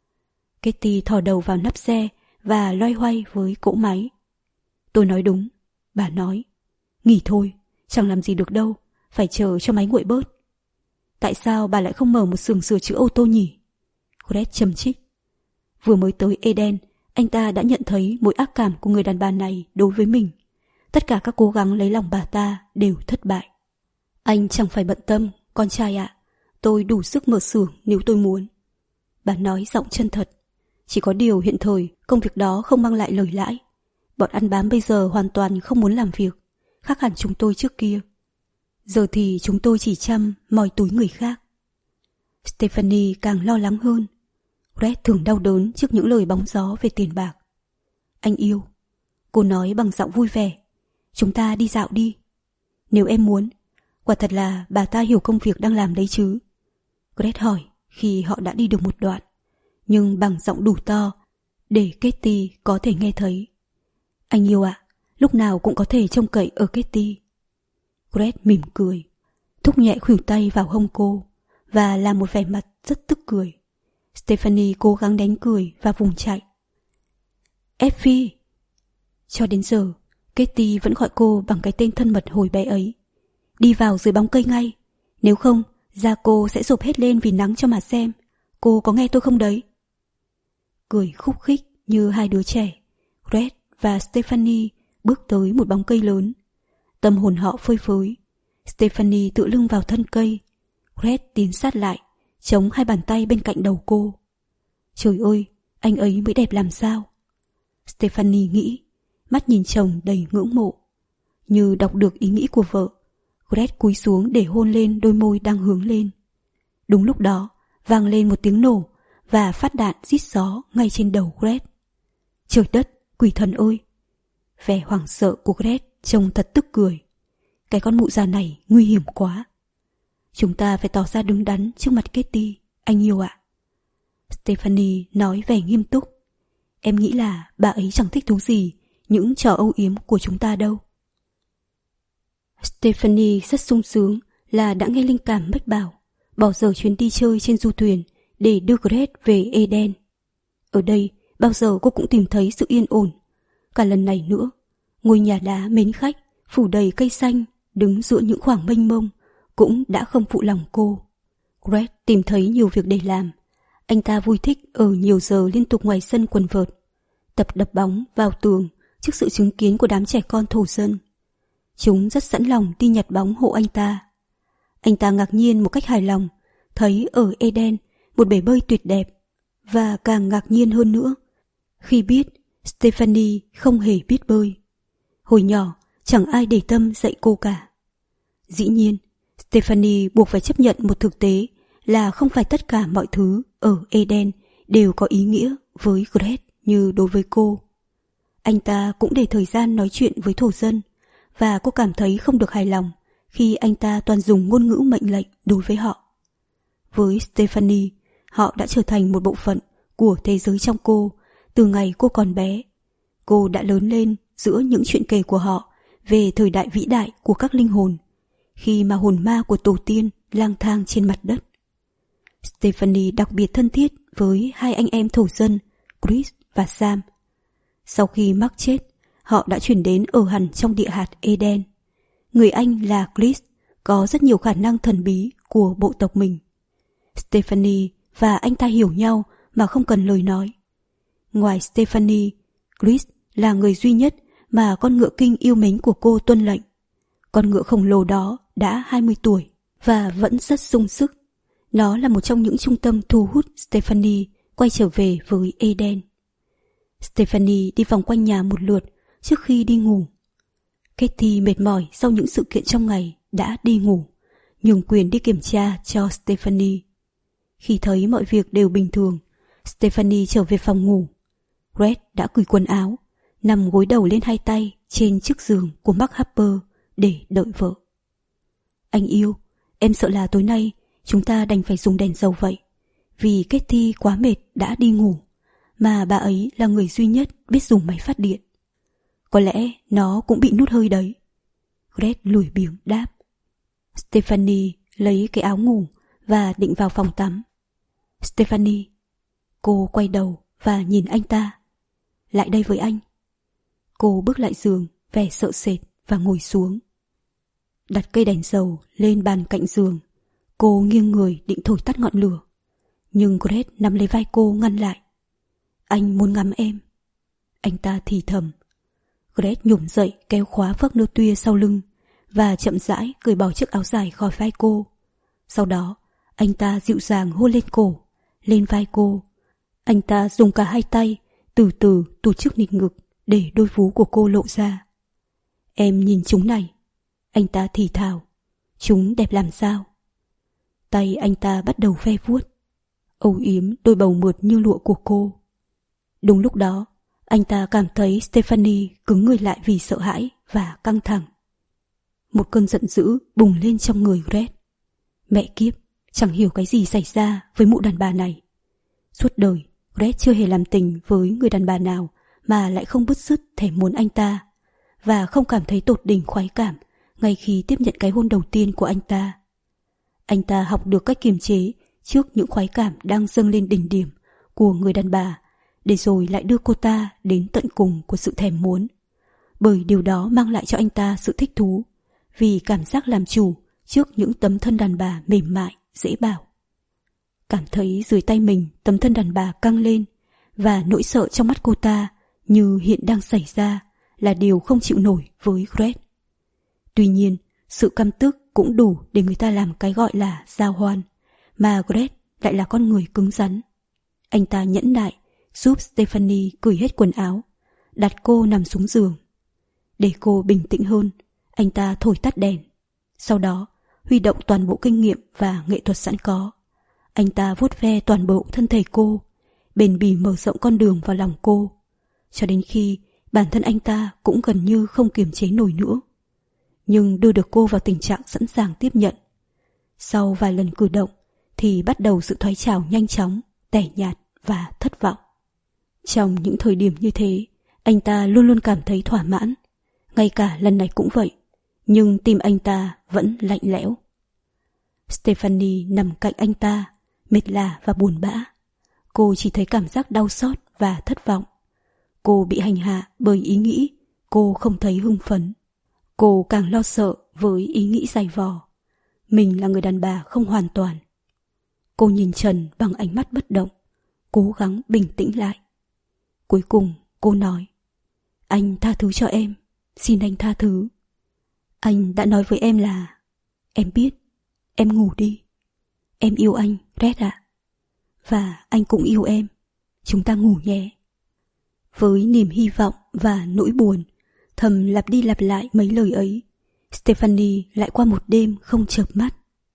S1: Katie thò đầu vào nắp xe và loay hoay với cỗ máy. Tôi nói đúng, bà nói. Nghỉ thôi, chẳng làm gì được đâu, phải chờ cho máy nguội bớt. Tại sao bà lại không mở một xưởng sửa chữa ô tô nhỉ? Gret châm chích. Vừa mới tới Eden, anh ta đã nhận thấy mối ác cảm của người đàn bà này đối với mình. Tất cả các cố gắng lấy lòng bà ta đều thất bại. Anh chẳng phải bận tâm, con trai ạ. Tôi đủ sức mở xưởng nếu tôi muốn. Bà nói giọng chân thật. Chỉ có điều hiện thời công việc đó không mang lại lời lãi. Bọn ăn bám bây giờ hoàn toàn không muốn làm việc, khác hẳn chúng tôi trước kia. Giờ thì chúng tôi chỉ chăm mòi túi người khác. Stephanie càng lo lắng hơn. Red thường đau đớn trước những lời bóng gió về tiền bạc. Anh yêu. Cô nói bằng giọng vui vẻ. Chúng ta đi dạo đi. Nếu em muốn. Quả thật là bà ta hiểu công việc đang làm đấy chứ? Gret hỏi khi họ đã đi được một đoạn, nhưng bằng giọng đủ to để Katie có thể nghe thấy. Anh yêu ạ, lúc nào cũng có thể trông cậy ở Katie. Gret mỉm cười, thúc nhẹ khuỷu tay vào hông cô và làm một vẻ mặt rất tức cười. Stephanie cố gắng đánh cười và vùng chạy. Effie! Cho đến giờ, Katie vẫn gọi cô bằng cái tên thân mật hồi bé ấy. Đi vào dưới bóng cây ngay, nếu không, da cô sẽ rộp hết lên vì nắng cho mà xem. Cô có nghe tôi không đấy? Cười khúc khích như hai đứa trẻ, Gret và Stephanie bước tới một bóng cây lớn. Tâm hồn họ phơi phới. Stephanie tựa lưng vào thân cây. Gret tiến sát lại, chống hai bàn tay bên cạnh đầu cô. Trời ơi, anh ấy mới đẹp làm sao? Stephanie nghĩ, mắt nhìn chồng đầy ngưỡng mộ. Như đọc được ý nghĩ của vợ, Gret cúi xuống để hôn lên đôi môi đang hướng lên. Đúng lúc đó, vang lên một tiếng nổ và phát đạn rít gió ngay trên đầu Gret. Trời đất, quỷ thần ơi! Vẻ hoảng sợ của Gret trông thật tức cười. Cái con mụ già này nguy hiểm quá. Chúng ta phải tỏ ra đứng đắn trước mặt Katie, anh yêu ạ. Stephanie nói vẻ nghiêm túc. Em nghĩ là bà ấy chẳng thích thú gì những trò âu yếm của chúng ta đâu. Stephanie rất sung sướng là đã nghe linh cảm mách bảo, bỏ dở chuyến đi chơi trên du thuyền để đưa Gret về Eden. Ở đây, bao giờ cô cũng tìm thấy sự yên ổn. Cả lần này nữa, ngôi nhà đá mến khách, phủ đầy cây xanh, đứng giữa những khoảng mênh mông, cũng đã không phụ lòng cô. Gret tìm thấy nhiều việc để làm. Anh ta vui thích ở nhiều giờ liên tục ngoài sân quần vợt, tập đập bóng vào tường trước sự chứng kiến của đám trẻ con thổ dân. Chúng rất sẵn lòng đi nhặt bóng hộ anh ta. Anh ta ngạc nhiên một cách hài lòng, thấy ở Eden một bể bơi tuyệt đẹp, và càng ngạc nhiên hơn nữa khi biết Stephanie không hề biết bơi. Hồi nhỏ, chẳng ai để tâm dạy cô cả. Dĩ nhiên, Stephanie buộc phải chấp nhận một thực tế là không phải tất cả mọi thứ ở Eden đều có ý nghĩa với Gret như đối với cô. Anh ta cũng để thời gian nói chuyện với thổ dân, và cô cảm thấy không được hài lòng khi anh ta toàn dùng ngôn ngữ mệnh lệnh đối với họ. Với Stephanie, họ đã trở thành một bộ phận của thế giới trong cô từ ngày cô còn bé. Cô đã lớn lên giữa những chuyện kể của họ về thời đại vĩ đại của các linh hồn, khi mà hồn ma của tổ tiên lang thang trên mặt đất. Stephanie đặc biệt thân thiết với hai anh em thổ dân, Chris và Sam. Sau khi Mark chết, họ đã chuyển đến ở hẳn trong địa hạt Eden. Người anh là Chris có rất nhiều khả năng thần bí của bộ tộc mình. Stephanie và anh ta hiểu nhau mà không cần lời nói. Ngoài Stephanie, Chris là người duy nhất mà con ngựa kinh yêu mến của cô tuân lệnh. Con ngựa khổng lồ đó đã hai mươi tuổi và vẫn rất sung sức. Nó là một trong những trung tâm thu hút Stephanie quay trở về với Eden. Stephanie đi vòng quanh nhà một lượt trước khi đi ngủ. Katie mệt mỏi sau những sự kiện trong ngày đã đi ngủ, nhường quyền đi kiểm tra cho Stephanie. Khi thấy mọi việc đều bình thường, Stephanie trở về phòng ngủ. Gret đã cởi quần áo, nằm gối đầu lên hai tay trên chiếc giường của Mark Harper để đợi vợ. Anh yêu, em sợ là tối nay chúng ta đành phải dùng đèn dầu vậy, vì Katie quá mệt đã đi ngủ, mà bà ấy là người duy nhất biết dùng máy phát điện. Có lẽ nó cũng bị nút hơi đấy. Gret lười biếng đáp. Stephanie lấy cái áo ngủ và định vào phòng tắm. Stephanie. Cô quay đầu và nhìn anh ta. Lại đây với anh. Cô bước lại giường, vẻ sợ sệt và ngồi xuống. Đặt cây đèn dầu lên bàn cạnh giường. Cô nghiêng người định thổi tắt ngọn lửa, nhưng Gret nắm lấy vai cô ngăn lại. Anh muốn ngắm em. Anh ta thì thầm. Gret nhổm dậy kéo khóa vác nơ tuya sau lưng và chậm rãi cởi bỏ chiếc áo dài khỏi vai cô. Sau đó, anh ta dịu dàng hôn lên cổ, lên vai cô. Anh ta dùng cả hai tay từ từ tụt chiếc nịt ngực để đôi vú của cô lộ ra. Em nhìn chúng này. Anh ta thì thào. Chúng đẹp làm sao? Tay anh ta bắt đầu ve vuốt, âu yếm đôi bầu mượt như lụa của cô. Đúng lúc đó, anh ta cảm thấy Stephanie cứng người lại vì sợ hãi và căng thẳng. Một cơn giận dữ bùng lên trong người Gret. Mẹ kiếp, chẳng hiểu cái gì xảy ra với mụ đàn bà này. Suốt đời, Gret chưa hề làm tình với người đàn bà nào mà lại không bứt rứt thèm muốn anh ta, và không cảm thấy tột đỉnh khoái cảm ngay khi tiếp nhận cái hôn đầu tiên của anh ta. Anh ta học được cách kiềm chế trước những khoái cảm đang dâng lên đỉnh điểm của người đàn bà, để rồi lại đưa cô ta đến tận cùng của sự thèm muốn. Bởi điều đó mang lại cho anh ta sự thích thú, vì cảm giác làm chủ trước những tấm thân đàn bà mềm mại, dễ bảo. Cảm thấy dưới tay mình tấm thân đàn bà căng lên, và nỗi sợ trong mắt cô ta như hiện đang xảy ra là điều không chịu nổi với Gret. Tuy nhiên, sự căm tức cũng đủ để người ta làm cái gọi là giao hoan, mà Gret lại là con người cứng rắn. Anh ta nhẫn nại giúp Stephanie cởi hết quần áo, đặt cô nằm xuống giường. Để cô bình tĩnh hơn, anh ta thổi tắt đèn. Sau đó, huy động toàn bộ kinh nghiệm và nghệ thuật sẵn có. Anh ta vuốt ve toàn bộ thân thể cô, bền bỉ mở rộng con đường vào lòng cô, cho đến khi bản thân anh ta cũng gần như không kiềm chế nổi nữa, nhưng đưa được cô vào tình trạng sẵn sàng tiếp nhận. Sau vài lần cử động thì bắt đầu sự thoái trào nhanh chóng, tẻ nhạt và thất vọng. Trong những thời điểm như thế, anh ta luôn luôn cảm thấy thỏa mãn. Ngay cả lần này cũng vậy, nhưng tim anh ta vẫn lạnh lẽo. Stephanie nằm cạnh anh ta, mệt lả và buồn bã. Cô chỉ thấy cảm giác đau xót và thất vọng. Cô bị hành hạ bởi ý nghĩ cô không thấy hưng phấn. Cô càng lo sợ với ý nghĩ dày vò. Mình là người đàn bà không hoàn toàn. Cô nhìn Trần bằng ánh mắt bất động, cố gắng bình tĩnh lại. Cuối cùng cô nói: Anh tha thứ cho em, xin anh tha thứ. Anh đã nói với em là: Em biết, em ngủ đi. Em yêu anh, Red ạ. Và anh cũng yêu em. Chúng ta ngủ nhé. Với niềm hy vọng và nỗi buồn thầm lặp đi lặp lại mấy lời ấy, Stephanie lại qua một đêm không chợp mắt.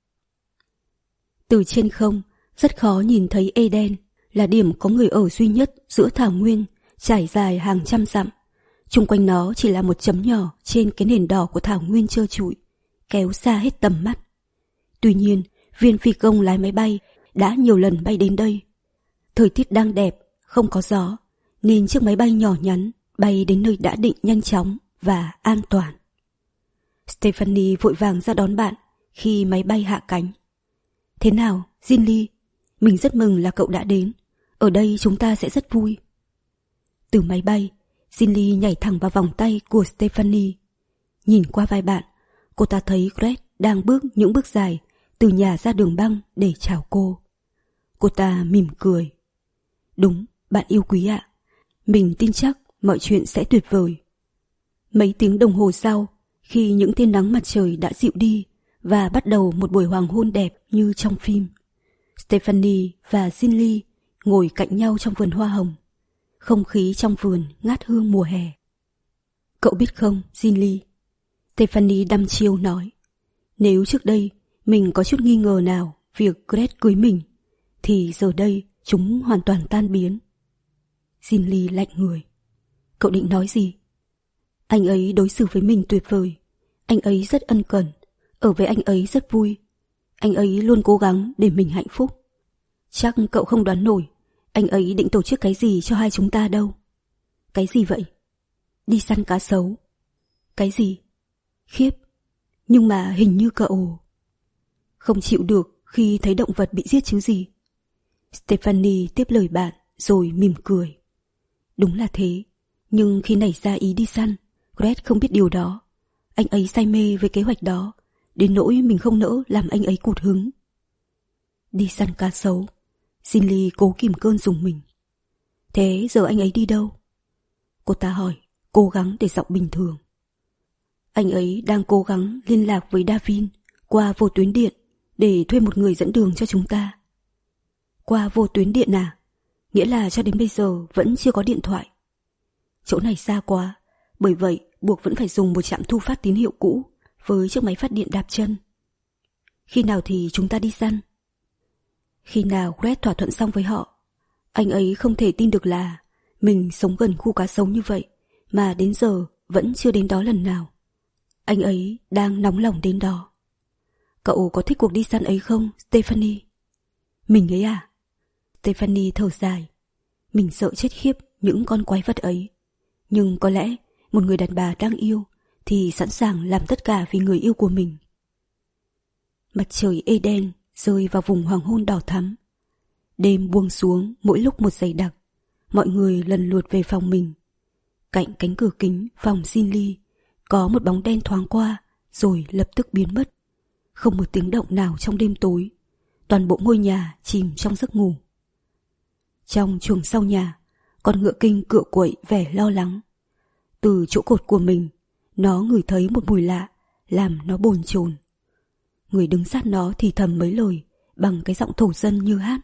S1: Từ trên không, rất khó nhìn thấy Eden, là điểm có người ở duy nhất giữa thảo nguyên trải dài hàng trăm dặm. Chung quanh nó chỉ là một chấm nhỏ trên cái nền đỏ của thảo nguyên trơ trụi, kéo xa hết tầm mắt. Tuy nhiên, viên phi công lái máy bay đã nhiều lần bay đến đây. Thời tiết đang đẹp, không có gió, nên chiếc máy bay nhỏ nhắn bay đến nơi đã định nhanh chóng và an toàn. Stephanie vội vàng ra đón bạn khi máy bay hạ cánh. Thế nào, Ginley? Mình rất mừng là cậu đã đến. Ở đây chúng ta sẽ rất vui. Từ máy bay, Ginley nhảy thẳng vào vòng tay của Stephanie. Nhìn qua vai bạn, cô ta thấy Gret đang bước những bước dài từ nhà ra đường băng để chào cô. Cô ta mỉm cười. Đúng, bạn yêu quý ạ. Mình tin chắc mọi chuyện sẽ tuyệt vời. Mấy tiếng đồng hồ sau, khi những tia nắng mặt trời đã dịu đi và bắt đầu một buổi hoàng hôn đẹp như trong phim, Stephanie và Ginley ngồi cạnh nhau trong vườn hoa hồng. Không khí trong vườn ngát hương mùa hè. Cậu biết không, Ginley? Stephanie đăm chiêu nói. Nếu trước đây mình có chút nghi ngờ nào việc Gret cưới mình, thì giờ đây chúng hoàn toàn tan biến. Ginley lạnh người. Cậu định nói gì? Anh ấy đối xử với mình tuyệt vời. Anh ấy rất ân cần. Ở với anh ấy rất vui. Anh ấy luôn cố gắng để mình hạnh phúc. Chắc cậu không đoán nổi anh ấy định tổ chức cái gì cho hai chúng ta đâu. Cái gì vậy? Đi săn cá sấu. Cái gì? Khiếp. Nhưng mà hình như cậu không chịu được khi thấy động vật bị giết chứ gì. Stephanie tiếp lời bạn rồi mỉm cười. Đúng là thế. Nhưng khi nảy ra ý đi săn, Gret không biết điều đó. Anh ấy say mê với kế hoạch đó, đến nỗi mình không nỡ làm anh ấy cụt hứng. Đi săn cá sấu. Ginley cố kìm cơn dùng mình. Thế giờ anh ấy đi đâu? Cô ta hỏi, cố gắng để giọng bình thường. Anh ấy đang cố gắng liên lạc với Davin qua vô tuyến điện để thuê một người dẫn đường cho chúng ta. Qua vô tuyến điện à? Nghĩa là cho đến bây giờ vẫn chưa có điện thoại. Chỗ này xa quá, bởi vậy buộc vẫn phải dùng một trạm thu phát tín hiệu cũ với chiếc máy phát điện đạp chân. Khi nào thì chúng ta đi săn? Khi nào Gret thỏa thuận xong với họ. Anh ấy không thể tin được là mình sống gần khu cá sấu như vậy mà đến giờ vẫn chưa đến đó lần nào. Anh ấy đang nóng lòng đến đó. Cậu có thích cuộc đi săn ấy không, Stephanie? Mình ấy à? Stephanie thở dài. Mình sợ chết khiếp những con quái vật ấy. Nhưng có lẽ một người đàn bà đang yêu thì sẵn sàng làm tất cả vì người yêu của mình. Mặt trời Eden rơi vào vùng hoàng hôn đỏ thắm. Đêm buông xuống mỗi lúc một dày đặc. Mọi người lần lượt về phòng mình. Cạnh cánh cửa kính phòng Zinli có một bóng đen thoáng qua rồi lập tức biến mất. Không một tiếng động nào trong đêm tối. Toàn bộ ngôi nhà chìm trong giấc ngủ. Trong chuồng sau nhà, con ngựa kinh cựa quậy vẻ lo lắng. Từ chỗ cột của mình, nó ngửi thấy một mùi lạ, làm nó bồn chồn. Người đứng sát nó thì thầm mấy lời bằng cái giọng thổ dân như hát.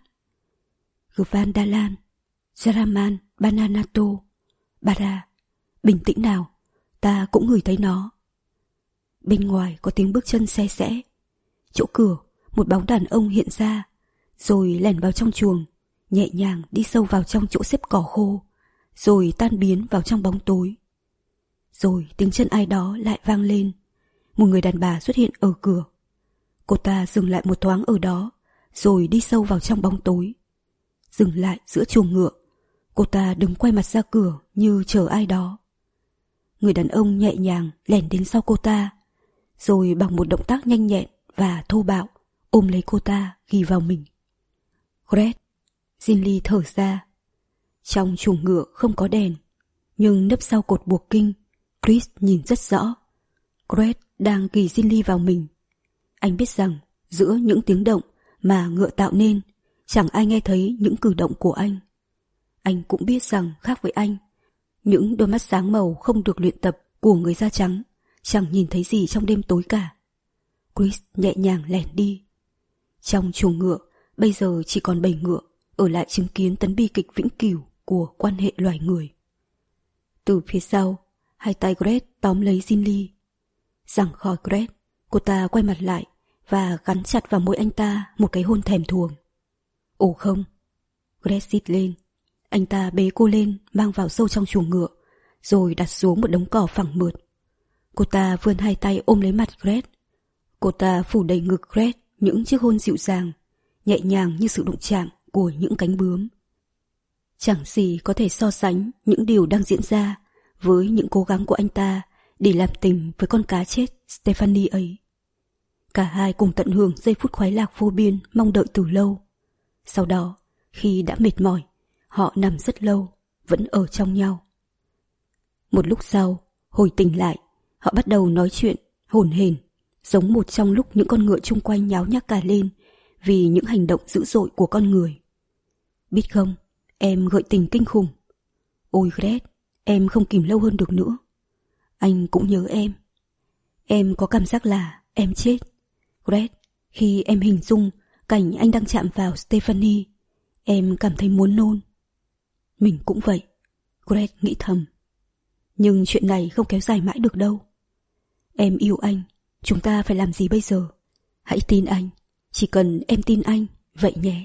S1: Gvandalan, Jaraman, Bananato, Bara, bình tĩnh nào, ta cũng ngửi thấy nó. Bên ngoài có tiếng bước chân xe xẽ. Chỗ cửa, một bóng đàn ông hiện ra, rồi lẻn vào trong chuồng, nhẹ nhàng đi sâu vào trong chỗ xếp cỏ khô, rồi tan biến vào trong bóng tối. Rồi tiếng chân ai đó lại vang lên. Một người đàn bà xuất hiện ở cửa. Cô ta dừng lại một thoáng ở đó, rồi đi sâu vào trong bóng tối. Dừng lại giữa chuồng ngựa, cô ta đứng quay mặt ra cửa như chờ ai đó. Người đàn ông nhẹ nhàng lẻn đến sau cô ta, rồi bằng một động tác nhanh nhẹn và thô bạo ôm lấy cô ta ghi vào mình. Gret, Zinli thở ra. Trong chuồng ngựa không có đèn, nhưng nấp sau cột buộc kinh, Chris nhìn rất rõ. Gret đang ghi Zinli vào mình. Anh biết rằng giữa những tiếng động mà ngựa tạo nên, chẳng ai nghe thấy những cử động của anh. Anh cũng biết rằng khác với anh, những đôi mắt sáng màu không được luyện tập của người da trắng chẳng nhìn thấy gì trong đêm tối cả. Chris nhẹ nhàng lẻn đi. Trong chuồng ngựa bây giờ chỉ còn bảy ngựa ở lại chứng kiến tấn bi kịch vĩnh cửu của quan hệ loài người. Từ phía sau, hai tay Gret tóm lấy Zinli. Giằng khỏi Gret, cô ta quay mặt lại và gắn chặt vào môi anh ta một cái hôn thèm thuồng. Ồ không! Gret rít lên. Anh ta bế cô lên mang vào sâu trong chuồng ngựa, rồi đặt xuống một đống cỏ phẳng mượt. Cô ta vươn hai tay ôm lấy mặt Gret. Cô ta phủ đầy ngực Gret những chiếc hôn dịu dàng, nhẹ nhàng như sự đụng chạm của những cánh bướm. Chẳng gì có thể so sánh những điều đang diễn ra với những cố gắng của anh ta để làm tình với con cá chết Stephanie ấy. Cả hai cùng tận hưởng giây phút khoái lạc vô biên mong đợi từ lâu. Sau đó, khi đã mệt mỏi, họ nằm rất lâu, vẫn ở trong nhau. Một lúc sau, hồi tỉnh lại, họ bắt đầu nói chuyện, hổn hển, giống một trong lúc những con ngựa chung quanh nháo nhác cả lên vì những hành động dữ dội của con người. Biết không, em gợi tình kinh khủng. Ôi Gret, em không kìm lâu hơn được nữa. Anh cũng nhớ em. Em có cảm giác là em chết. Gret, khi em hình dung cảnh anh đang chạm vào Stephanie, em cảm thấy muốn nôn. Mình cũng vậy, Gret nghĩ thầm. Nhưng chuyện này không kéo dài mãi được đâu. Em yêu anh, chúng ta phải làm gì bây giờ? Hãy tin anh, chỉ cần em tin anh, vậy nhé.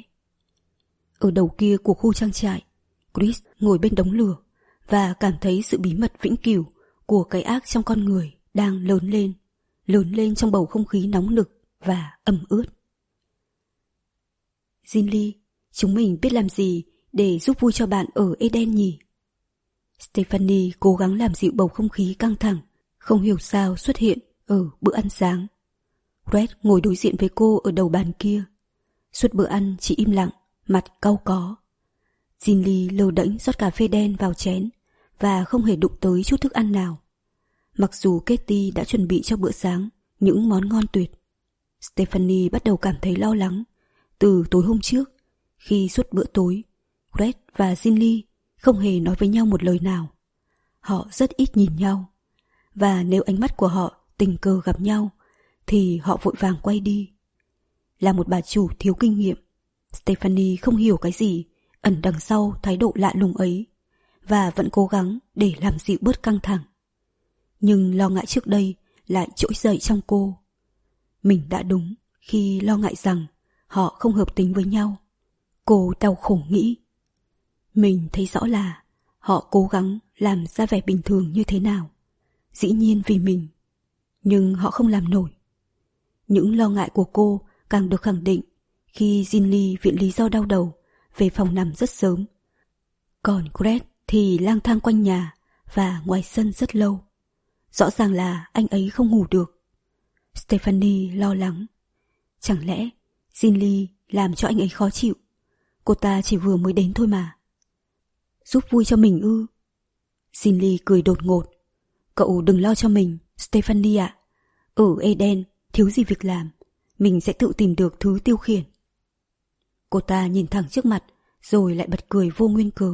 S1: Ở đầu kia của khu trang trại, Chris ngồi bên đống lửa và cảm thấy sự bí mật vĩnh cửu của cái ác trong con người đang lớn lên, lớn lên trong bầu không khí nóng nực và ẩm ướt. Zinli, chúng mình biết làm gì để giúp vui cho bạn ở Eden nhỉ? Stephanie cố gắng làm dịu bầu không khí căng thẳng, không hiểu sao xuất hiện ở bữa ăn sáng. Red ngồi đối diện với cô ở đầu bàn kia. Suốt bữa ăn chỉ im lặng, mặt cau có. Zinli lơ đễnh rót cà phê đen vào chén và không hề đụng tới chút thức ăn nào. Mặc dù Katie đã chuẩn bị cho bữa sáng những món ngon tuyệt, Stephanie bắt đầu cảm thấy lo lắng từ tối hôm trước, khi suốt bữa tối, Red và Zinli không hề nói với nhau một lời nào. Họ rất ít nhìn nhau, và nếu ánh mắt của họ tình cờ gặp nhau, thì họ vội vàng quay đi. Là một bà chủ thiếu kinh nghiệm, Stephanie không hiểu cái gì ẩn đằng sau thái độ lạ lùng ấy, và vẫn cố gắng để làm dịu bớt căng thẳng. Nhưng lo ngại trước đây lại trỗi dậy trong cô. Mình đã đúng khi lo ngại rằng họ không hợp tính với nhau. Cô đau khổ nghĩ. Mình thấy rõ là họ cố gắng làm ra vẻ bình thường như thế nào. Dĩ nhiên vì mình. nhưng họ không làm nổi. Những lo ngại của cô càng được khẳng định khi Jinli viện lý do đau đầu về phòng nằm rất sớm. Còn Greg thì lang thang quanh nhà và ngoài sân rất lâu. Rõ ràng là anh ấy không ngủ được. Stephanie lo lắng. Chẳng lẽ Jinli làm cho anh ấy khó chịu? Cô ta chỉ vừa mới đến thôi mà. Giúp vui cho mình ư? Jinli cười đột ngột. Cậu đừng lo cho mình, Stephanie ạ. Ở Eden thiếu gì việc làm, mình sẽ tự tìm được thứ tiêu khiển. Cô ta nhìn thẳng trước mặt rồi lại bật cười vô nguyên cớ.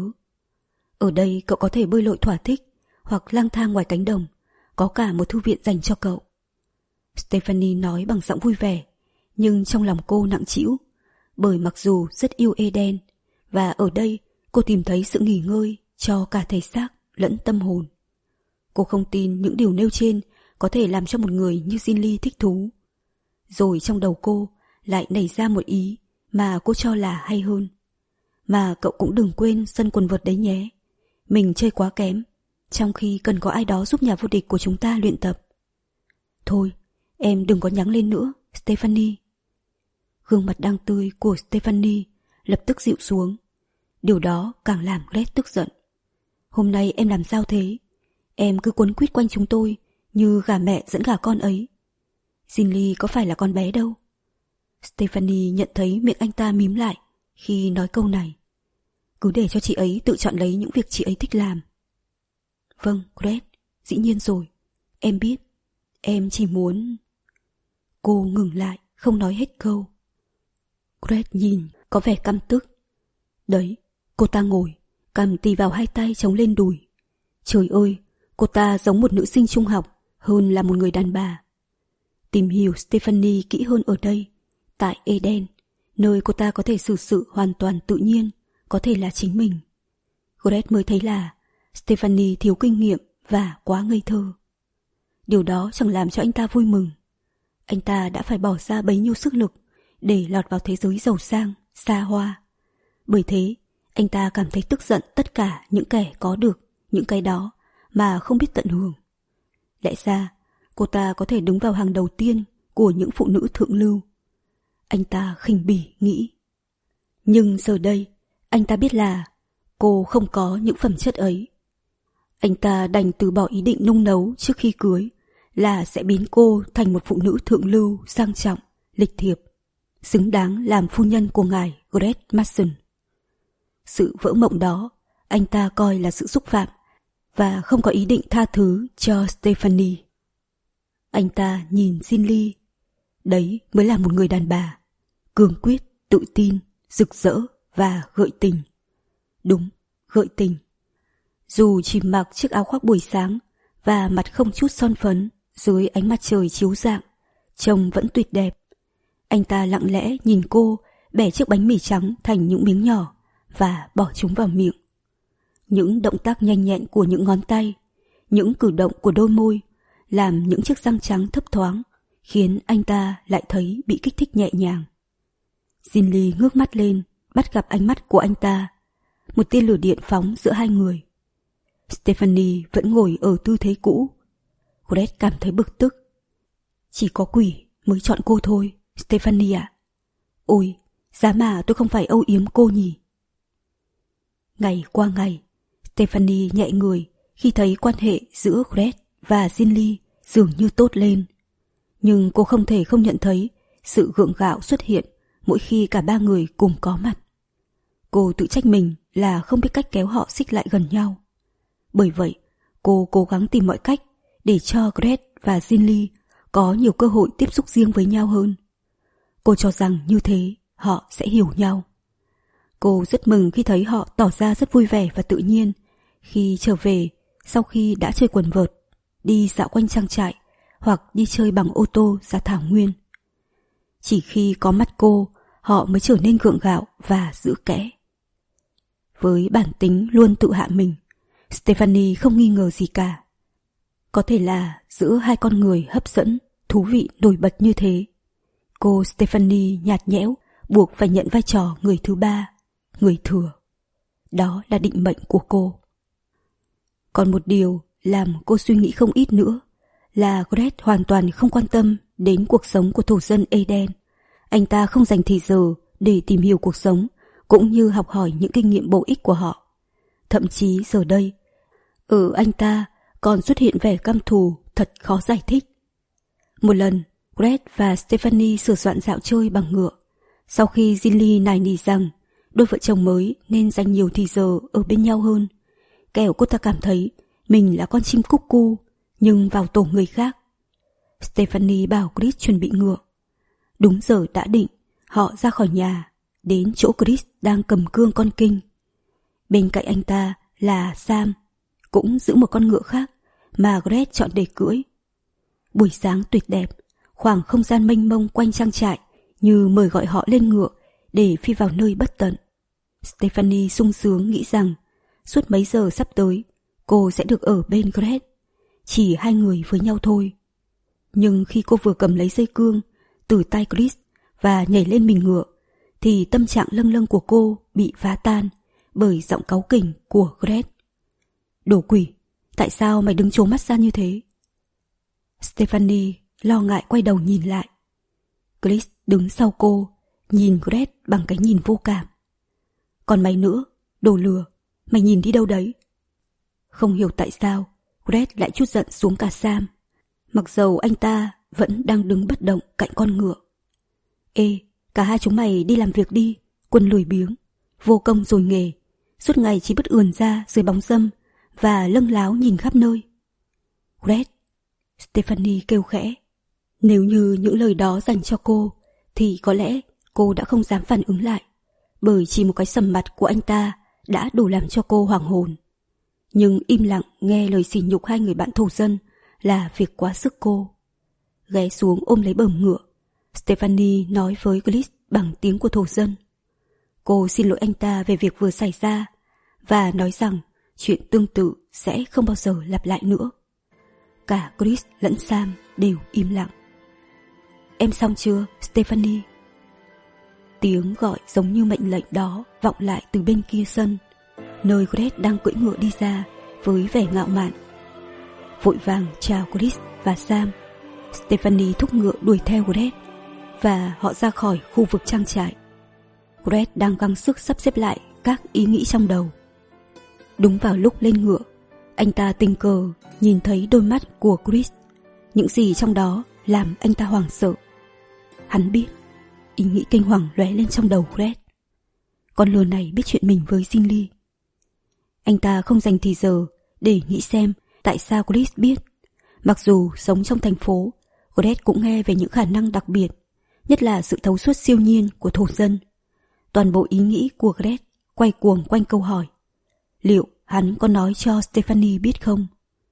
S1: Ở đây cậu có thể bơi lội thỏa thích hoặc lang thang ngoài cánh đồng, có cả một thư viện dành cho cậu. Stephanie nói bằng giọng vui vẻ, nhưng trong lòng cô nặng trĩu, bởi mặc dù rất yêu Eden và ở đây cô tìm thấy sự nghỉ ngơi cho cả thể xác lẫn tâm hồn. Cô không tin những điều nêu trên có thể làm cho một người như Jinli thích thú. Rồi trong đầu cô lại nảy ra một ý mà cô cho là hay hơn. Mà cậu cũng đừng quên sân quần vợt đấy nhé. Mình chơi quá kém, trong khi cần có ai đó giúp nhà vô địch của chúng ta luyện tập. Thôi, em đừng có nhắn lên nữa, Stephanie. Gương mặt đang tươi của Stephanie lập tức dịu xuống. Điều đó càng làm Greg tức giận. Hôm nay em làm sao thế? Em cứ quấn quýt quanh chúng tôi như gà mẹ dẫn gà con ấy. Jinli có phải là con bé đâu. Stephanie nhận thấy miệng anh ta mím lại khi nói câu này. Cứ để cho chị ấy tự chọn lấy những việc chị ấy thích làm. Vâng, Greg, dĩ nhiên rồi. Em biết. Em chỉ muốn... Cô ngừng lại, không nói hết câu. Greg nhìn, có vẻ căm tức. Đấy, cô ta ngồi, cầm tì vào hai tay chống lên đùi. Trời ơi, cô ta giống một nữ sinh trung học hơn là một người đàn bà. Tìm hiểu Stephanie kỹ hơn ở đây, tại Eden, nơi cô ta có thể xử sự hoàn toàn tự nhiên, có thể là chính mình. Greg mới thấy là Stephanie thiếu kinh nghiệm và quá ngây thơ. Điều đó chẳng làm cho anh ta vui mừng. Anh ta đã phải bỏ ra bấy nhiêu sức lực để lọt vào thế giới giàu sang, xa hoa. Bởi thế, anh ta cảm thấy tức giận tất cả những kẻ có được những cái đó mà không biết tận hưởng. Lẽ ra, cô ta có thể đứng vào hàng đầu tiên của những phụ nữ thượng lưu. Anh ta khinh bỉ nghĩ. Nhưng giờ đây, anh ta biết là cô không có những phẩm chất ấy. Anh ta đành từ bỏ ý định nung nấu trước khi cưới là sẽ biến cô thành một phụ nữ thượng lưu sang trọng, lịch thiệp, xứng đáng làm phu nhân của ngài Greg Mason. Sự vỡ mộng đó anh ta coi là sự xúc phạm và không có ý định tha thứ cho Stephanie. Anh ta nhìn Jinli. Đấy mới là một người đàn bà, cường quyết, tự tin, rực rỡ và gợi tình. Đúng, gợi tình. Dù chỉ mặc chiếc áo khoác buổi sáng và mặt không chút son phấn dưới ánh mặt trời chiếu rạng, trông vẫn tuyệt đẹp. Anh ta lặng lẽ nhìn cô bẻ chiếc bánh mì trắng thành những miếng nhỏ và bỏ chúng vào miệng. Những động tác nhanh nhẹn của những ngón tay, những cử động của đôi môi làm những chiếc răng trắng thấp thoáng, khiến anh ta lại thấy bị kích thích nhẹ nhàng. Jinli ngước mắt lên, bắt gặp ánh mắt của anh ta. Một tia lửa điện phóng giữa hai người. Stephanie vẫn ngồi ở tư thế cũ. Greg cảm thấy bực tức. Chỉ có quỷ mới chọn cô thôi, Stephanie ạ. Ôi, giá mà tôi không phải âu yếm cô nhỉ. Ngày qua ngày, Stephanie nhẹ người khi thấy quan hệ giữa Greg và Jinli dường như tốt lên. Nhưng cô không thể không nhận thấy sự gượng gạo xuất hiện mỗi khi cả ba người cùng có mặt. Cô tự trách mình là không biết cách kéo họ xích lại gần nhau. Bởi vậy, cô cố gắng tìm mọi cách để cho Greg và Jinli có nhiều cơ hội tiếp xúc riêng với nhau hơn. Cô cho rằng như thế họ sẽ hiểu nhau. Cô rất mừng khi thấy họ tỏ ra rất vui vẻ và tự nhiên khi trở về sau khi đã chơi quần vợt, đi dạo quanh trang trại hoặc đi chơi bằng ô tô ra thảo nguyên. Chỉ khi có mắt cô, họ mới trở nên gượng gạo và giữ kẽ. Với bản tính luôn tự hạ mình, Stephanie không nghi ngờ gì cả. Có thể là giữa hai con người hấp dẫn, thú vị nổi bật như thế, cô Stephanie nhạt nhẽo buộc phải nhận vai trò người thứ ba, người thừa. Đó là định mệnh của cô. Còn một điều làm cô suy nghĩ không ít nữa là Gret hoàn toàn không quan tâm đến cuộc sống của thổ dân Eden. Anh ta không dành thời giờ để tìm hiểu cuộc sống cũng như học hỏi những kinh nghiệm bổ ích của họ. Thậm chí giờ đây, ở anh ta còn xuất hiện vẻ căm thù thật khó giải thích. Một lần, Gret và Stephanie sửa soạn dạo chơi bằng ngựa. Sau khi Ginny nài nỉ rằng đôi vợ chồng mới nên dành nhiều thời giờ ở bên nhau hơn, kẻo cô ta cảm thấy mình là con chim cúc cu nhưng vào tổ người khác. Stephanie bảo Chris chuẩn bị ngựa. Đúng giờ đã định, họ ra khỏi nhà, đến chỗ Chris đang cầm cương con kinh. Bên cạnh anh ta là Sam, cũng giữ một con ngựa khác mà Gret chọn để cưỡi. Buổi sáng tuyệt đẹp, khoảng không gian mênh mông quanh trang trại như mời gọi họ lên ngựa để phi vào nơi bất tận. Stephanie sung sướng nghĩ rằng suốt mấy giờ sắp tới cô sẽ được ở bên Gret, chỉ hai người với nhau thôi. Nhưng khi cô vừa cầm lấy dây cương từ tay Chris và nhảy lên mình ngựa, thì tâm trạng lâng lâng của cô bị phá tan bởi giọng cáu kỉnh của Gret. Đồ quỷ, tại sao mày đứng trố mắt ra như thế? Stephanie lo ngại quay đầu nhìn lại. Chris đứng sau cô, nhìn Gret bằng cái nhìn vô cảm. Còn mày nữa, đồ lừa, mày nhìn đi đâu đấy? Không hiểu tại sao Gret lại trút giận xuống cả Sam, mặc dầu anh ta vẫn đang đứng bất động cạnh con ngựa. Ê, cả hai chúng mày đi làm việc đi, quân lười biếng, vô công rồi nghề, suốt ngày chỉ biết ườn ra dưới bóng râm và lâng láo nhìn khắp nơi. Gret, Stephanie kêu khẽ. Nếu như những lời đó dành cho cô, thì có lẽ cô đã không dám phản ứng lại, bởi chỉ một cái sầm mặt của anh ta đã đủ làm cho cô hoảng hồn. Nhưng im lặng nghe lời sỉ nhục hai người bạn thổ dân là việc quá sức cô. Ghé xuống ôm lấy bờm ngựa, Stephanie nói với Chris bằng tiếng của thổ dân. Cô xin lỗi anh ta về việc vừa xảy ra và nói rằng chuyện tương tự sẽ không bao giờ lặp lại nữa. Cả Chris lẫn Sam đều im lặng. Em xong chưa, Stephanie? Tiếng gọi giống như mệnh lệnh đó vọng lại từ bên kia sân, nơi Gret đang cưỡi ngựa đi ra với vẻ ngạo mạn. Vội vàng chào Chris và Sam, Stephanie thúc ngựa đuổi theo Gret và họ ra khỏi khu vực trang trại. Gret đang gắng sức sắp xếp lại các ý nghĩ trong đầu. Đúng vào lúc lên ngựa, anh ta tình cờ nhìn thấy đôi mắt của Chris. Những gì trong đó làm anh ta hoảng sợ. Hắn biết, ý nghĩ kinh hoàng lóe lên trong đầu Gret. Con lừa này biết chuyện mình với Ginny. Anh ta không dành thời giờ để nghĩ xem tại sao Chris biết. Mặc dù sống trong thành phố, Gret cũng nghe về những khả năng đặc biệt, nhất là sự thấu suốt siêu nhiên của thổ dân. Toàn bộ ý nghĩ của Gret quay cuồng quanh câu hỏi: liệu hắn có nói cho Stephanie biết không?